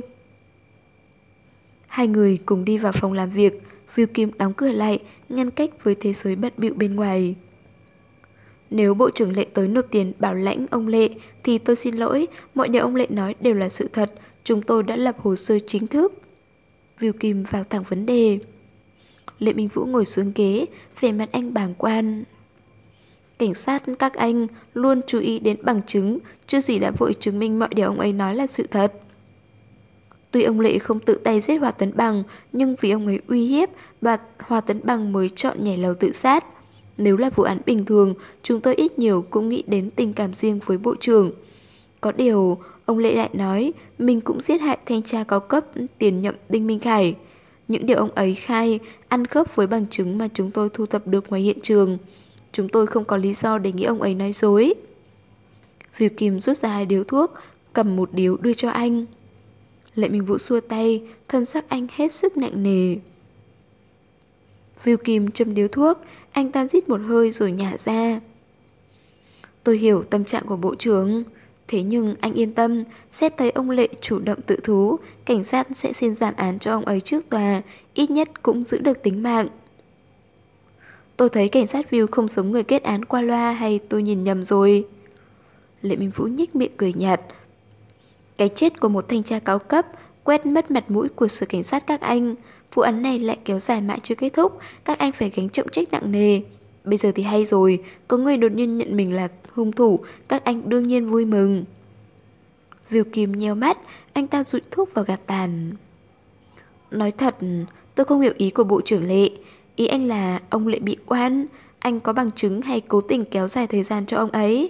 Hai người cùng đi vào phòng làm việc, Viu Kim đóng cửa lại, ngăn cách với thế giới bận bịu bên ngoài. Nếu Bộ trưởng Lệ tới nộp tiền bảo lãnh ông Lệ thì tôi xin lỗi, mọi điều ông Lệ nói đều là sự thật, chúng tôi đã lập hồ sơ chính thức. Viu Kim vào thẳng vấn đề. Lệ Minh Vũ ngồi xuống ghế, vẻ mặt anh bàng quan. Cảnh sát các anh luôn chú ý đến bằng chứng, chưa gì đã vội chứng minh mọi điều ông ấy nói là sự thật. Tuy ông Lệ không tự tay giết Hoa Tấn Bằng, nhưng vì ông ấy uy hiếp và Hoa Tấn Bằng mới chọn nhảy lầu tự sát. Nếu là vụ án bình thường, chúng tôi ít nhiều cũng nghĩ đến tình cảm riêng với bộ trưởng. Có điều, ông Lệ lại nói mình cũng giết hại thanh tra cao cấp tiền nhậm Đinh Minh Khải. Những điều ông ấy khai ăn khớp với bằng chứng mà chúng tôi thu thập được ngoài hiện trường. Chúng tôi không có lý do để nghĩ ông ấy nói dối. Viu Kim rút ra hai điếu thuốc, cầm một điếu đưa cho anh. Lệ Minh Vũ xua tay, thân sắc anh hết sức nặng nề. Viu Kim châm điếu thuốc, anh ta rít một hơi rồi nhả ra. Tôi hiểu tâm trạng của bộ trưởng, thế nhưng anh yên tâm, xét thấy ông Lệ chủ động tự thú, cảnh sát sẽ xin giảm án cho ông ấy trước tòa, ít nhất cũng giữ được tính mạng. Tôi thấy cảnh sát Viu không giống người kết án qua loa hay tôi nhìn nhầm rồi? Lệ Minh Vũ nhếch miệng cười nhạt. Cái chết của một thanh tra cao cấp quét mất mặt mũi của sở cảnh sát các anh. Vụ án này lại kéo dài mãi chưa kết thúc, các anh phải gánh trọng trách nặng nề. Bây giờ thì hay rồi, có người đột nhiên nhận mình là hung thủ, các anh đương nhiên vui mừng. Viu Kim nheo mắt, anh ta dụi thuốc vào gạt tàn. Nói thật, tôi không hiểu ý của bộ trưởng Lệ. Ý anh là ông Lệ bị oan, anh có bằng chứng hay cố tình kéo dài thời gian cho ông ấy?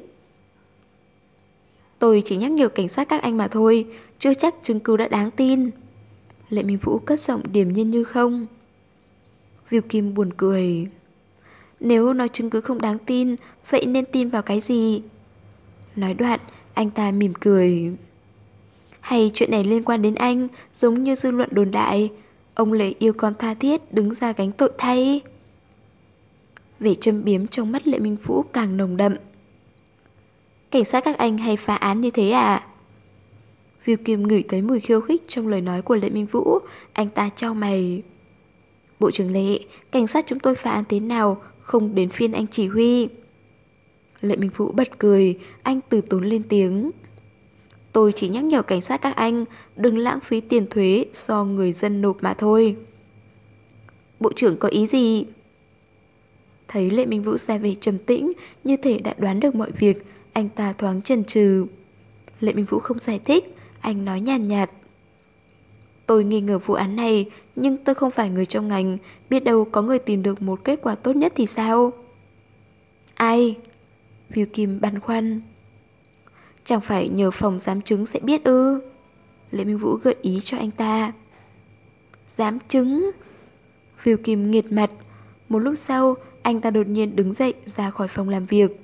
Tôi chỉ nhắc nhở cảnh sát các anh mà thôi, chưa chắc chứng cứ đã đáng tin. Lệ Minh Vũ cất giọng điềm nhiên như không. Viu Kim buồn cười. Nếu nói chứng cứ không đáng tin, vậy nên tin vào cái gì? Nói đoạn, anh ta mỉm cười. Hay chuyện này liên quan đến anh, giống như dư luận đồn đại, ông Lệ yêu con tha thiết đứng ra gánh tội thay. Vẻ châm biếm trong mắt Lệ Minh Vũ càng nồng đậm. Cảnh sát các anh hay phá án như thế à? Viu Kim ngửi thấy mùi khiêu khích trong lời nói của Lệ Minh Vũ, anh ta chau mày. Bộ trưởng Lệ, cảnh sát chúng tôi phá án thế nào, không đến phiên anh chỉ huy. Lệ Minh Vũ bật cười, anh từ tốn lên tiếng. Tôi chỉ nhắc nhở cảnh sát các anh đừng lãng phí tiền thuế do người dân nộp mà thôi. Bộ trưởng có ý gì? Thấy Lệ Minh Vũ ra vẻ trầm tĩnh, như thể đã đoán được mọi việc, anh ta thoáng chần chừ. Lệ Minh Vũ không giải thích, anh nói nhàn nhạt, nhạt. Tôi nghi ngờ vụ án này, nhưng tôi không phải người trong ngành, biết đâu có người tìm được một kết quả tốt nhất thì sao? Ai? Viu Kim băn khoăn. Chẳng phải nhờ phòng giám chứng sẽ biết ư? Lệ Minh Vũ gợi ý cho anh ta. Giám chứng? Viu Kim nghiệt mặt. Một lúc sau, anh ta đột nhiên đứng dậy ra khỏi phòng làm việc.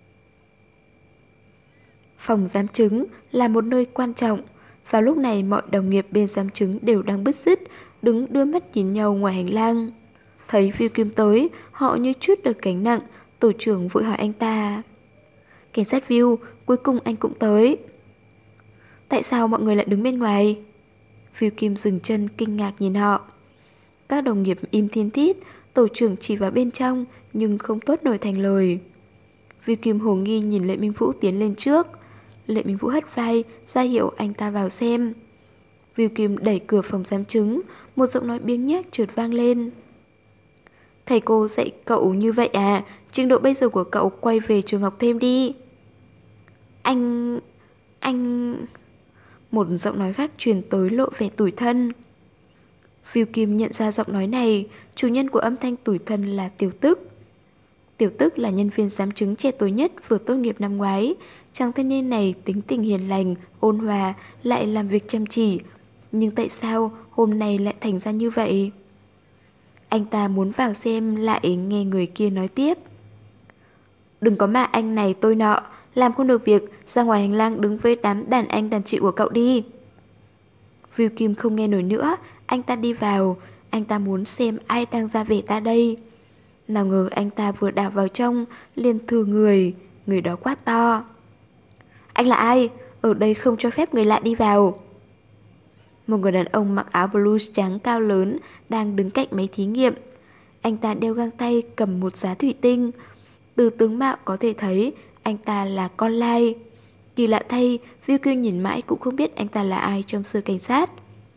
Phòng giám chứng là một nơi quan trọng. Vào lúc này mọi đồng nghiệp bên giám chứng đều đang bứt rứt. đứng đưa mắt nhìn nhau ngoài hành lang. Thấy Viu Kim tới, họ như chút được gánh nặng. Tổ trưởng vội hỏi anh ta: cảnh sát Viu, cuối cùng anh cũng tới. Tại sao mọi người lại đứng bên ngoài? Viu Kim dừng chân kinh ngạc nhìn họ. Các đồng nghiệp im thiên thít. Tổ trưởng chỉ vào bên trong nhưng không tốt nổi thành lời. Viu Kim hồ nghi nhìn Lệ Minh Vũ tiến lên trước. Lệ Minh Vũ hất vai ra hiệu anh ta vào xem. Viu Kim đẩy cửa phòng giám chứng. Một giọng nói biếng nhác chợt vang lên: thầy cô dạy cậu như vậy à? Trình độ bây giờ của cậu quay về trường học thêm đi. Anh... anh... Một giọng nói khác truyền tới lộ vẻ tủi thân. Viu Kim nhận ra giọng nói này. Chủ nhân của âm thanh tủi thân là Tiểu Tức. Tiểu Tức là nhân viên giám chứng trẻ tuổi nhất vừa tốt nghiệp năm ngoái. Chàng thanh niên này tính tình hiền lành, ôn hòa, lại làm việc chăm chỉ. Nhưng tại sao hôm nay lại thành ra như vậy? Anh ta muốn vào xem lại nghe người kia nói tiếp: đừng có mà anh này tôi nọ, làm không được việc, ra ngoài hành lang đứng với đám đàn anh đàn chị của cậu đi. Viu Kim không nghe nổi nữa. Anh ta đi vào. Anh ta muốn xem ai đang ra vẻ ta đây. Nào ngờ anh ta vừa đạp vào trong liền thừa người. Người đó quát to: anh là ai? Ở đây không cho phép người lạ đi vào. Một người đàn ông mặc áo blue trắng cao lớn đang đứng cạnh máy thí nghiệm. Anh ta đeo găng tay, cầm một giá thủy tinh. Từ tướng mạo có thể thấy anh ta là con lai. Kỳ lạ thay, Viu Kim nhìn mãi cũng không biết anh ta là ai trong sở cảnh sát.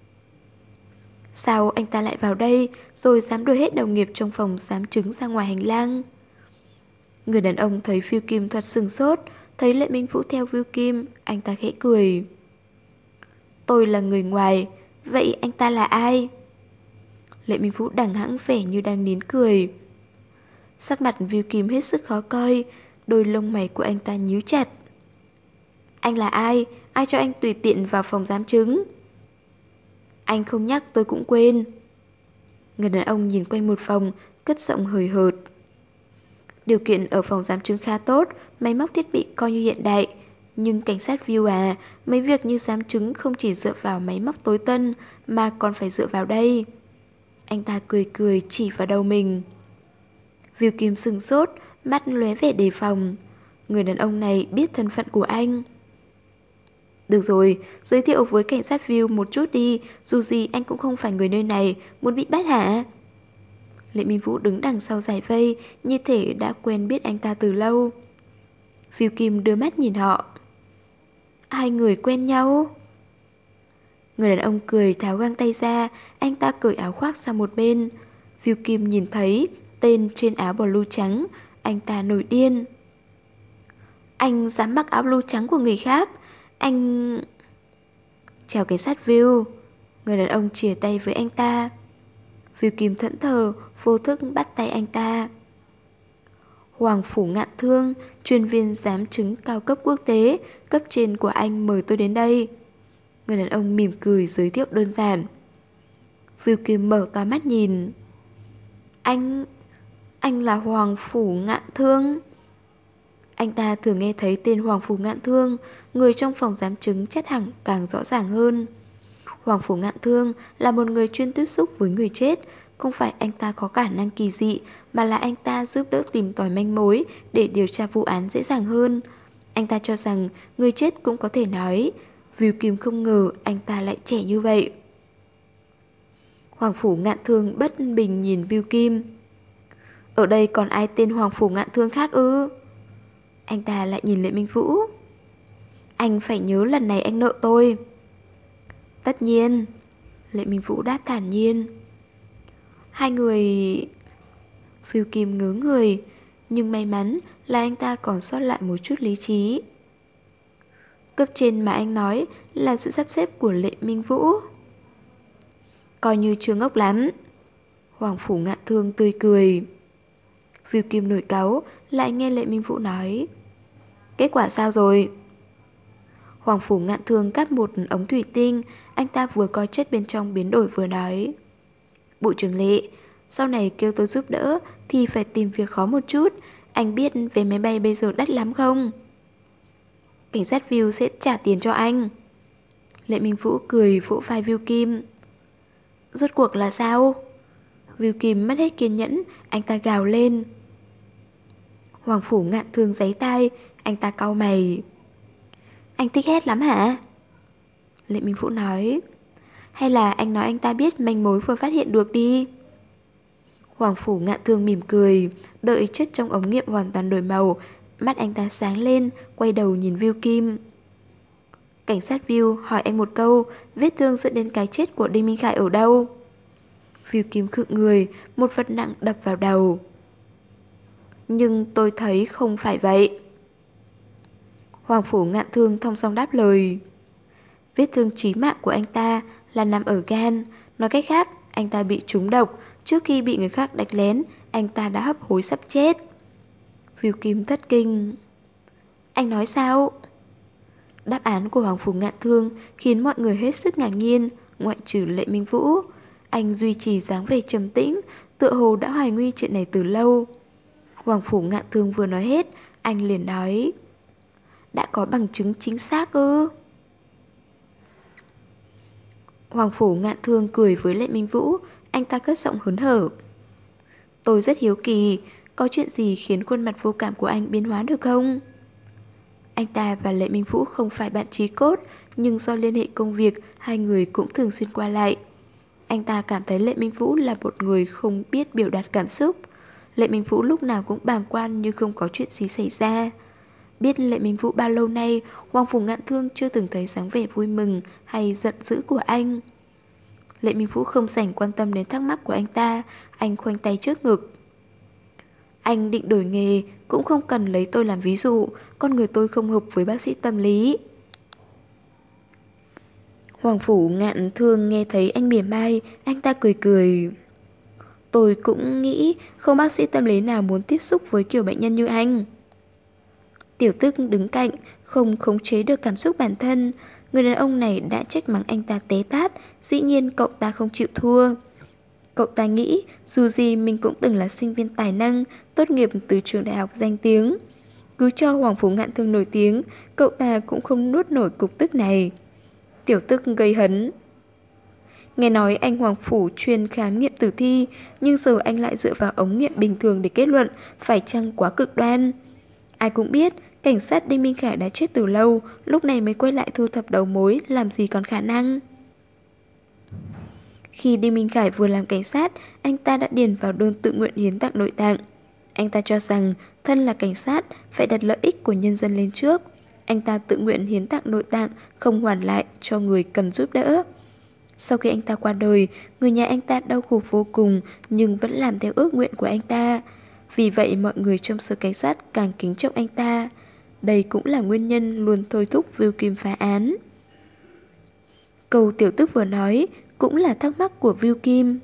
Sao anh ta lại vào đây rồi dám đuổi hết đồng nghiệp trong phòng giám chứng ra ngoài hành lang? Người đàn ông thấy Viu Kim thoạt sừng sốt. Thấy Lệ Minh Vũ theo Viu Kim, anh ta khẽ cười: tôi là người ngoài, vậy anh ta là ai? Lệ Minh Vũ đằng hẵng vẻ như đang nín cười. Sắc mặt Viu Kim hết sức khó coi. Đôi lông mày của anh ta nhíu chặt. Anh là ai? Ai cho anh tùy tiện vào phòng giám chứng? Anh không nhắc tôi cũng quên. Người đàn ông nhìn quanh một phòng, cất giọng hời hợt. Điều kiện ở phòng giám chứng khá tốt, máy móc thiết bị coi như hiện đại. Nhưng cảnh sát Viu à, mấy việc như giám chứng không chỉ dựa vào máy móc tối tân mà còn phải dựa vào đây. Anh ta cười cười chỉ vào đầu mình. Viu Kim sừng sốt, mắt lóe vẻ đề phòng. Người đàn ông này biết thân phận của anh. Được rồi, giới thiệu với cảnh sát Viu một chút đi. Dù gì anh cũng không phải người nơi này. Muốn bị bắt hả? Lệ Minh Vũ đứng đằng sau giải vây, như thể đã quen biết anh ta từ lâu. Viu Kim đưa mắt nhìn họ. Hai người quen nhau? Người đàn ông cười tháo găng tay ra. Anh ta cởi áo khoác sang một bên. Viu Kim nhìn thấy tên trên áo blue trắng. Anh ta nổi điên. Anh dám mặc áo blue trắng của người khác? Anh... Chào cảnh sát Viu. Người đàn ông chìa tay với anh ta. Viu Kim thẫn thờ, vô thức bắt tay anh ta. Hoàng Phủ Ngạn Thương, chuyên viên giám chứng cao cấp quốc tế, cấp trên của anh mời tôi đến đây. Người đàn ông mỉm cười giới thiệu đơn giản. Viu Kim mở to mắt nhìn. Anh... anh là Hoàng Phủ Ngạn Thương. Anh ta thường nghe thấy tên Hoàng Phủ Ngạn Thương. Người trong phòng giám chứng chắc hẳn càng rõ ràng hơn. Hoàng Phủ Ngạn Thương là một người chuyên tiếp xúc với người chết. Không phải anh ta có khả năng kỳ dị, mà là anh ta giúp đỡ tìm tòi manh mối để điều tra vụ án dễ dàng hơn. Anh ta cho rằng người chết cũng có thể nói. Viu Kim không ngờ anh ta lại trẻ như vậy. Hoàng Phủ Ngạn Thương bất bình nhìn Viu Kim. Ở đây còn ai tên Hoàng Phủ Ngạn Thương khác ư? Anh ta lại nhìn Lệ Minh Vũ. Anh phải nhớ lần này anh nợ tôi. Tất nhiên. Lệ Minh Vũ đáp thản nhiên. Hai người... Viu Kim ngớ người. Nhưng may mắn là anh ta còn sót lại một chút lý trí. Cấp trên mà anh nói là sự sắp xếp của Lệ Minh Vũ. Coi như chưa ngốc lắm. Hoàng Phủ Ngạn Thương tươi cười. Viu Kim nổi cáu, lại nghe Lệ Minh Vũ nói. Kết quả sao rồi? Hoàng Phủ Ngạn Thương cắt một ống thủy tinh. Anh ta vừa coi chất bên trong biến đổi vừa nói. Bộ trưởng Lệ, sau này kêu tôi giúp đỡ thì phải tìm việc khó một chút. Anh biết vé máy bay bây giờ đắt lắm không? Cảnh sát Viu sẽ trả tiền cho anh. Lệ Minh Vũ cười vỗ vai Viu Kim. Rốt cuộc là sao? Viu Kim mất hết kiên nhẫn, anh ta gào lên. Hoàng Phủ Ngạn Thương giấy tai, anh ta cau mày. Anh thích hét lắm hả? Lệ Minh Vũ nói. Hay là anh nói anh ta biết manh mối vừa phát hiện được đi. Hoàng Phủ Ngạn Thương mỉm cười, đợi chất trong ống nghiệm hoàn toàn đổi màu, mắt anh ta sáng lên, quay đầu nhìn Viu Kim. Cảnh sát Viu hỏi anh một câu, vết thương dẫn đến cái chết của Đinh Minh Khải ở đâu? Viu Kim khựng người, một vật nặng đập vào đầu. Nhưng tôi thấy không phải vậy. Hoàng Phủ Ngạn Thương thong song đáp lời. Vết thương chí mạng của anh ta là nằm ở gan. Nói cách khác, anh ta bị trúng độc. Trước khi bị người khác đánh lén, anh ta đã hấp hối sắp chết. Viu Kim thất kinh. Anh nói sao? Đáp án của Hoàng Phủ Ngạn Thương khiến mọi người hết sức ngạc nhiên, ngoại trừ Lệ Minh Vũ. Anh duy trì dáng vẻ trầm tĩnh, tựa hồ đã hoài nghi chuyện này từ lâu. Hoàng Phủ Ngạn Thương vừa nói hết, anh liền nói. Đã có bằng chứng chính xác ư? Hoàng Phủ Ngạn Thương cười với Lệ Minh Vũ, anh ta cất giọng hớn hở. Tôi rất hiếu kỳ, có chuyện gì khiến khuôn mặt vô cảm của anh biến hóa được không? Anh ta và Lệ Minh Vũ không phải bạn chí cốt, nhưng do liên hệ công việc, hai người cũng thường xuyên qua lại. Anh ta cảm thấy Lệ Minh Vũ là một người không biết biểu đạt cảm xúc. Lệ Minh Vũ lúc nào cũng bàng quan như không có chuyện gì xảy ra. Biết Lệ Minh Vũ bao lâu nay, Hoàng Phủ Ngạn Thương chưa từng thấy dáng vẻ vui mừng hay giận dữ của anh. Lệ Minh Vũ không dành quan tâm đến thắc mắc của anh ta, anh khoanh tay trước ngực. Anh định đổi nghề, cũng không cần lấy tôi làm ví dụ, con người tôi không hợp với bác sĩ tâm lý. Hoàng Phủ Ngạn Thương nghe thấy anh mỉa mai, anh ta cười cười. Tôi cũng nghĩ không bác sĩ tâm lý nào muốn tiếp xúc với kiểu bệnh nhân như anh. Tiểu Tức đứng cạnh, không khống chế được cảm xúc bản thân. Người đàn ông này đã trách mắng anh ta té tát, dĩ nhiên cậu ta không chịu thua. Cậu ta nghĩ dù gì mình cũng từng là sinh viên tài năng, tốt nghiệp từ trường đại học danh tiếng. Cứ cho Hoàng Phủ Ngạn Thương nổi tiếng, cậu ta cũng không nuốt nổi cục tức này. Tiểu Tức gây hấn. Nghe nói anh Hoàng Phủ chuyên khám nghiệm tử thi, nhưng giờ anh lại dựa vào ống nghiệm bình thường để kết luận, phải chăng quá cực đoan. Ai cũng biết, cảnh sát Đinh Minh Khải đã chết từ lâu, lúc này mới quay lại thu thập đầu mối, làm gì còn khả năng. Khi Đinh Minh Khải vừa làm cảnh sát, anh ta đã điền vào đơn tự nguyện hiến tặng nội tạng. Anh ta cho rằng thân là cảnh sát phải đặt lợi ích của nhân dân lên trước. Anh ta tự nguyện hiến tặng nội tạng, không hoàn lại cho người cần giúp đỡ. Sau khi anh ta qua đời, người nhà anh ta đau khổ vô cùng nhưng vẫn làm theo ước nguyện của anh ta. Vì vậy mọi người trong sở cảnh sát càng kính trọng anh ta. Đây cũng là nguyên nhân luôn thôi thúc Viu Kim phá án. Câu Tiểu Tức vừa nói cũng là thắc mắc của Viu Kim.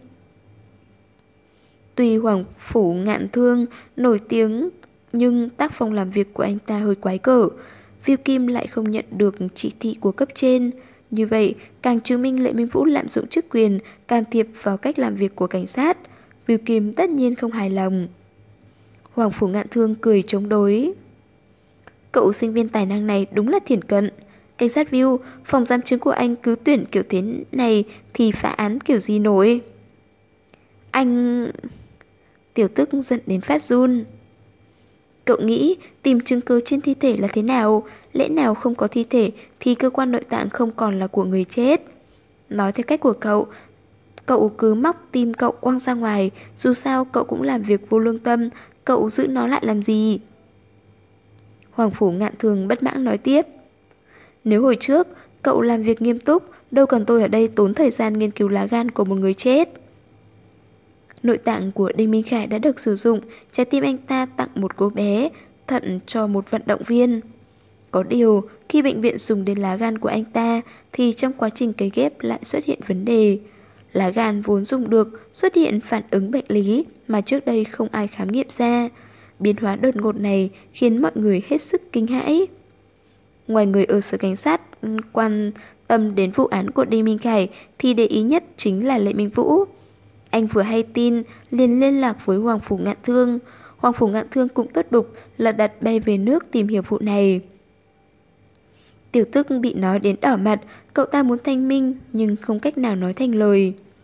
Tuy Hoàng Phủ Ngạn Thương nổi tiếng, nhưng tác phong làm việc của anh ta hơi quái cở. Viu Kim lại không nhận được chỉ thị của cấp trên. Như vậy, càng chứng minh Lệ Minh Vũ lạm dụng chức quyền, can thiệp vào cách làm việc của cảnh sát. Viu Kim tất nhiên không hài lòng. Hoàng Phủ Ngạn Thương cười chống đối. Cậu sinh viên tài năng này đúng là thiển cận. Cảnh sát Viu, phòng giám chứng của anh cứ tuyển kiểu thế này thì phá án kiểu gì nổi. Anh... Tiểu Tức giận đến phát run. Cậu nghĩ tìm chứng cứ trên thi thể là thế nào? Lẽ nào không có thi thể thì cơ quan nội tạng không còn là của người chết? Nói theo cách của cậu, cậu cứ móc tim cậu quăng ra ngoài. Dù sao cậu cũng làm việc vô lương tâm, cậu giữ nó lại làm gì? Hoàng Phủ Ngạn Thương bất mãn nói tiếp. Nếu hồi trước cậu làm việc nghiêm túc, đâu cần tôi ở đây tốn thời gian nghiên cứu lá gan của một người chết. Nội tạng của Đinh Minh Khải đã được sử dụng, trái tim anh ta tặng một cô bé, thận cho một vận động viên. Có điều, khi bệnh viện dùng đến lá gan của anh ta, thì trong quá trình cấy ghép lại xuất hiện vấn đề. Lá gan vốn dùng được xuất hiện phản ứng bệnh lý mà trước đây không ai khám nghiệm ra. Biến hóa đột ngột này khiến mọi người hết sức kinh hãi. Ngoài người ở sở cảnh sát quan tâm đến vụ án của Đinh Minh Khải thì để ý nhất chính là Lệ Minh Vũ. Anh vừa hay tin liền liên lạc với Hoàng Phủ Ngạn Thương. Hoàng Phủ Ngạn Thương cũng tốt bụng là đặt bay về nước tìm hiểu vụ này. Tiểu Tức bị nói đến đỏ mặt, cậu ta muốn thanh minh nhưng không cách nào nói thành lời.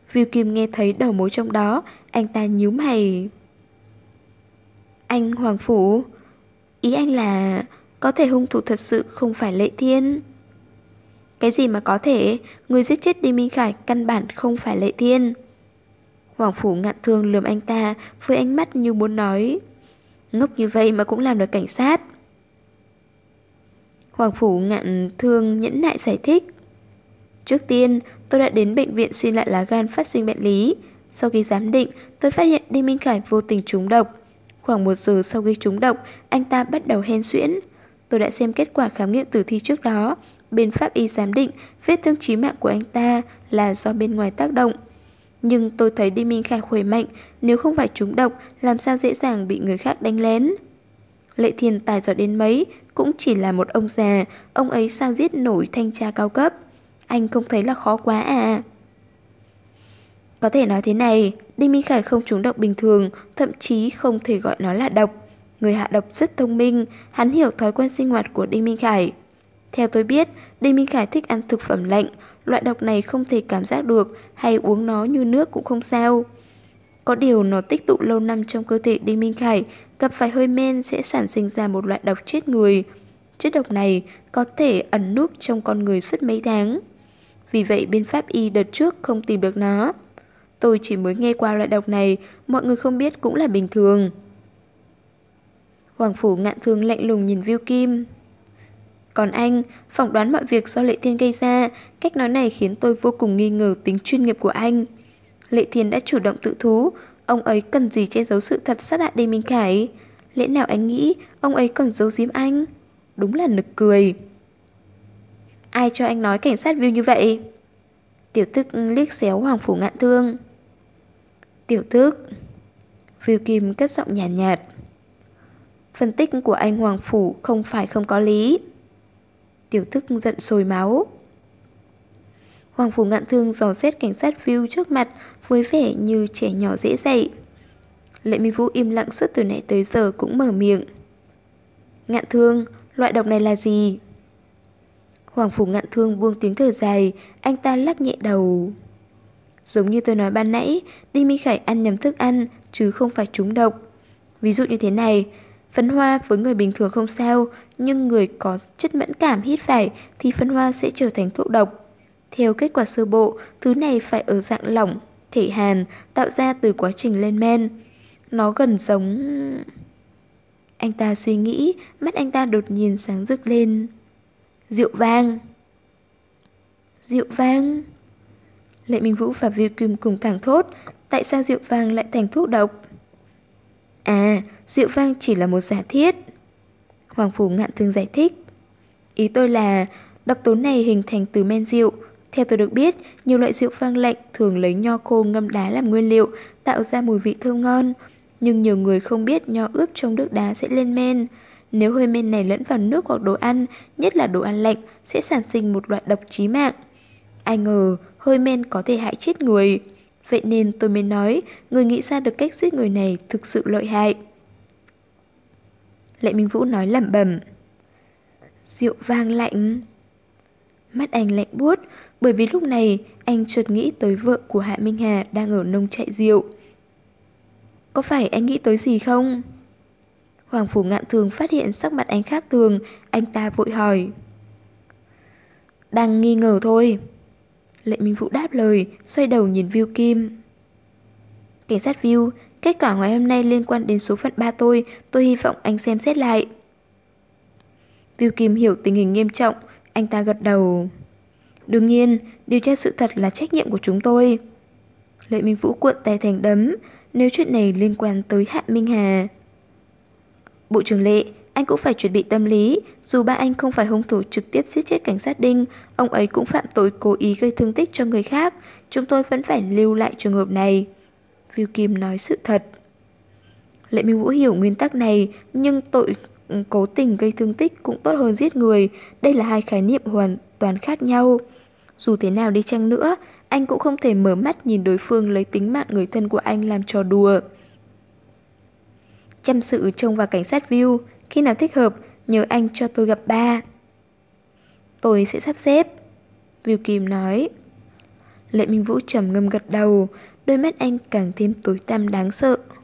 Viu Kim nghe thấy đầu mối trong đó, anh ta nhíu mày. Anh Hoàng Phủ, ý anh là có thể hung thủ thật sự không phải Lệ Thiên? Cái gì mà có thể, người giết chết Đinh Minh Khải căn bản không phải Lệ Thiên. Hoàng Phủ Ngạn Thương lườm anh ta với ánh mắt như muốn nói, ngốc như vậy mà cũng làm được cảnh sát. Hoàng Phủ Ngạn Thương nhẫn nại giải thích. Trước tiên, tôi đã đến bệnh viện xin lại lá gan phát sinh bệnh lý. Sau khi giám định, tôi phát hiện Đinh Minh Khải vô tình trúng độc. Khoảng một giờ sau khi trúng độc, anh ta bắt đầu hen suyễn. Tôi đã xem kết quả khám nghiệm tử thi trước đó. Bên pháp y giám định, vết thương chí mạng của anh ta là do bên ngoài tác động. Nhưng tôi thấy Đinh Minh Khải khỏe mạnh, nếu không phải trúng độc, làm sao dễ dàng bị người khác đánh lén. Lệ Thiên tài giỏi đến mấy, cũng chỉ là một ông già, ông ấy sao giết nổi thanh tra cao cấp. Anh không thấy là khó quá à? Có thể nói thế này, Đinh Minh Khải không trúng độc bình thường, thậm chí không thể gọi nó là độc. Người hạ độc rất thông minh, hắn hiểu thói quen sinh hoạt của Đinh Minh Khải. Theo tôi biết, Đinh Minh Khải thích ăn thực phẩm lạnh, loại độc này không thể cảm giác được, hay uống nó như nước cũng không sao. Có điều nó tích tụ lâu năm trong cơ thể Đinh Minh Khải, gặp phải hơi men sẽ sản sinh ra một loại độc chết người. Chất độc này có thể ẩn núp trong con người suốt mấy tháng. Vì vậy bên pháp y đợt trước không tìm được nó. Tôi chỉ mới nghe qua loại độc này, mọi người không biết cũng là bình thường. Hoàng Phủ Ngạn Thương lạnh lùng nhìn Viu Kim. Còn anh, phỏng đoán mọi việc do Lệ Thiên gây ra, cách nói này khiến tôi vô cùng nghi ngờ tính chuyên nghiệp của anh. Lệ Thiên đã chủ động tự thú, ông ấy cần gì che giấu sự thật sát hại Đinh Minh Khải? Lẽ nào anh nghĩ ông ấy còn giấu giếm anh? Đúng là nực cười. Ai cho anh nói cảnh sát Viu như vậy? Tiểu Thức liếc xéo Hoàng Phủ Ngạn Thương. Tiểu Thức. Viu Kim cất giọng nhàn nhạt, nhạt. Phân tích của anh Hoàng Phủ không phải không có lý. Tiểu Thức giận sôi máu. Hoàng Phủ Ngạn Thương dò xét cảnh sát Viu trước mặt với vẻ như trẻ nhỏ dễ dạy. Lệ Minh Vũ im lặng suốt từ nãy tới giờ cũng mở miệng. Ngạn Thương, loại độc này là gì? Hoàng Phủ Ngạn Thương buông tiếng thở dài, anh ta lắc nhẹ đầu. Giống như tôi nói ban nãy, Đinh Minh Khải ăn nhầm thức ăn chứ không phải trúng độc. Ví dụ như thế này, phấn hoa với người bình thường không sao, nhưng người có chất mẫn cảm hít phải thì phấn hoa sẽ trở thành thuốc độc. Theo kết quả sơ bộ, thứ này phải ở dạng lỏng, thể hàn, tạo ra từ quá trình lên men. Nó gần giống... Anh ta suy nghĩ, mắt anh ta đột nhiên sáng rực lên. Rượu vang. Rượu vang. Lệ Minh Vũ và Viu Kim cùng thảng thốt, tại sao rượu vang lại thành thuốc độc? À, rượu vang chỉ là một giả thiết. Hoàng Phủ Ngạn Thương giải thích. Ý tôi là độc tố này hình thành từ men rượu. Theo tôi được biết, nhiều loại rượu vang lạnh thường lấy nho khô ngâm đá làm nguyên liệu, tạo ra mùi vị thơm ngon. Nhưng nhiều người không biết nho ướp trong nước đá sẽ lên men. Nếu hơi men này lẫn vào nước hoặc đồ ăn, nhất là đồ ăn lạnh, sẽ sản sinh một loại độc chí mạng. Ai ngờ hơi men có thể hại chết người. Vậy nên tôi mới nói người nghĩ ra được cách giết người này thực sự lợi hại. Lệ Minh Vũ nói lẩm bẩm. Rượu vang lạnh. Mắt anh lạnh buốt, bởi vì lúc này anh chợt nghĩ tới vợ của Hạ Minh Hà đang ở nông trại rượu. Có phải anh nghĩ tới gì không? Hoàng Phủ Ngạn Thương phát hiện sắc mặt anh khác thường, anh ta vội hỏi. Đang nghi ngờ thôi. Lệ Minh Vũ đáp lời, xoay đầu nhìn Viu Kim. Cảnh sát Viu, kết quả ngày hôm nay liên quan đến số phận ba tôi, tôi hy vọng anh xem xét lại. Viu Kim hiểu tình hình nghiêm trọng, anh ta gật đầu. Đương nhiên, điều tra sự thật là trách nhiệm của chúng tôi. Lệ Minh Vũ cuộn tay thành đấm, nếu chuyện này liên quan tới Hạ Minh Hà. Bộ trưởng Lệ, anh cũng phải chuẩn bị tâm lý. Dù ba anh không phải hung thủ trực tiếp giết chết cảnh sát Đinh, ông ấy cũng phạm tội cố ý gây thương tích cho người khác. Chúng tôi vẫn phải lưu lại trường hợp này. Viu Kim nói sự thật. Lệ Minh Vũ hiểu nguyên tắc này, nhưng tội cố tình gây thương tích cũng tốt hơn giết người. Đây là hai khái niệm hoàn toàn khác nhau. Dù thế nào đi chăng nữa, anh cũng không thể mở mắt nhìn đối phương lấy tính mạng người thân của anh làm trò đùa. Chăm sự trông vào cảnh sát Viu, khi nào thích hợp, nhờ anh cho tôi gặp ba. Tôi sẽ sắp xếp, Viu Kim nói. Lệ Minh Vũ trầm ngâm gật đầu, đôi mắt anh càng thêm tối tăm đáng sợ.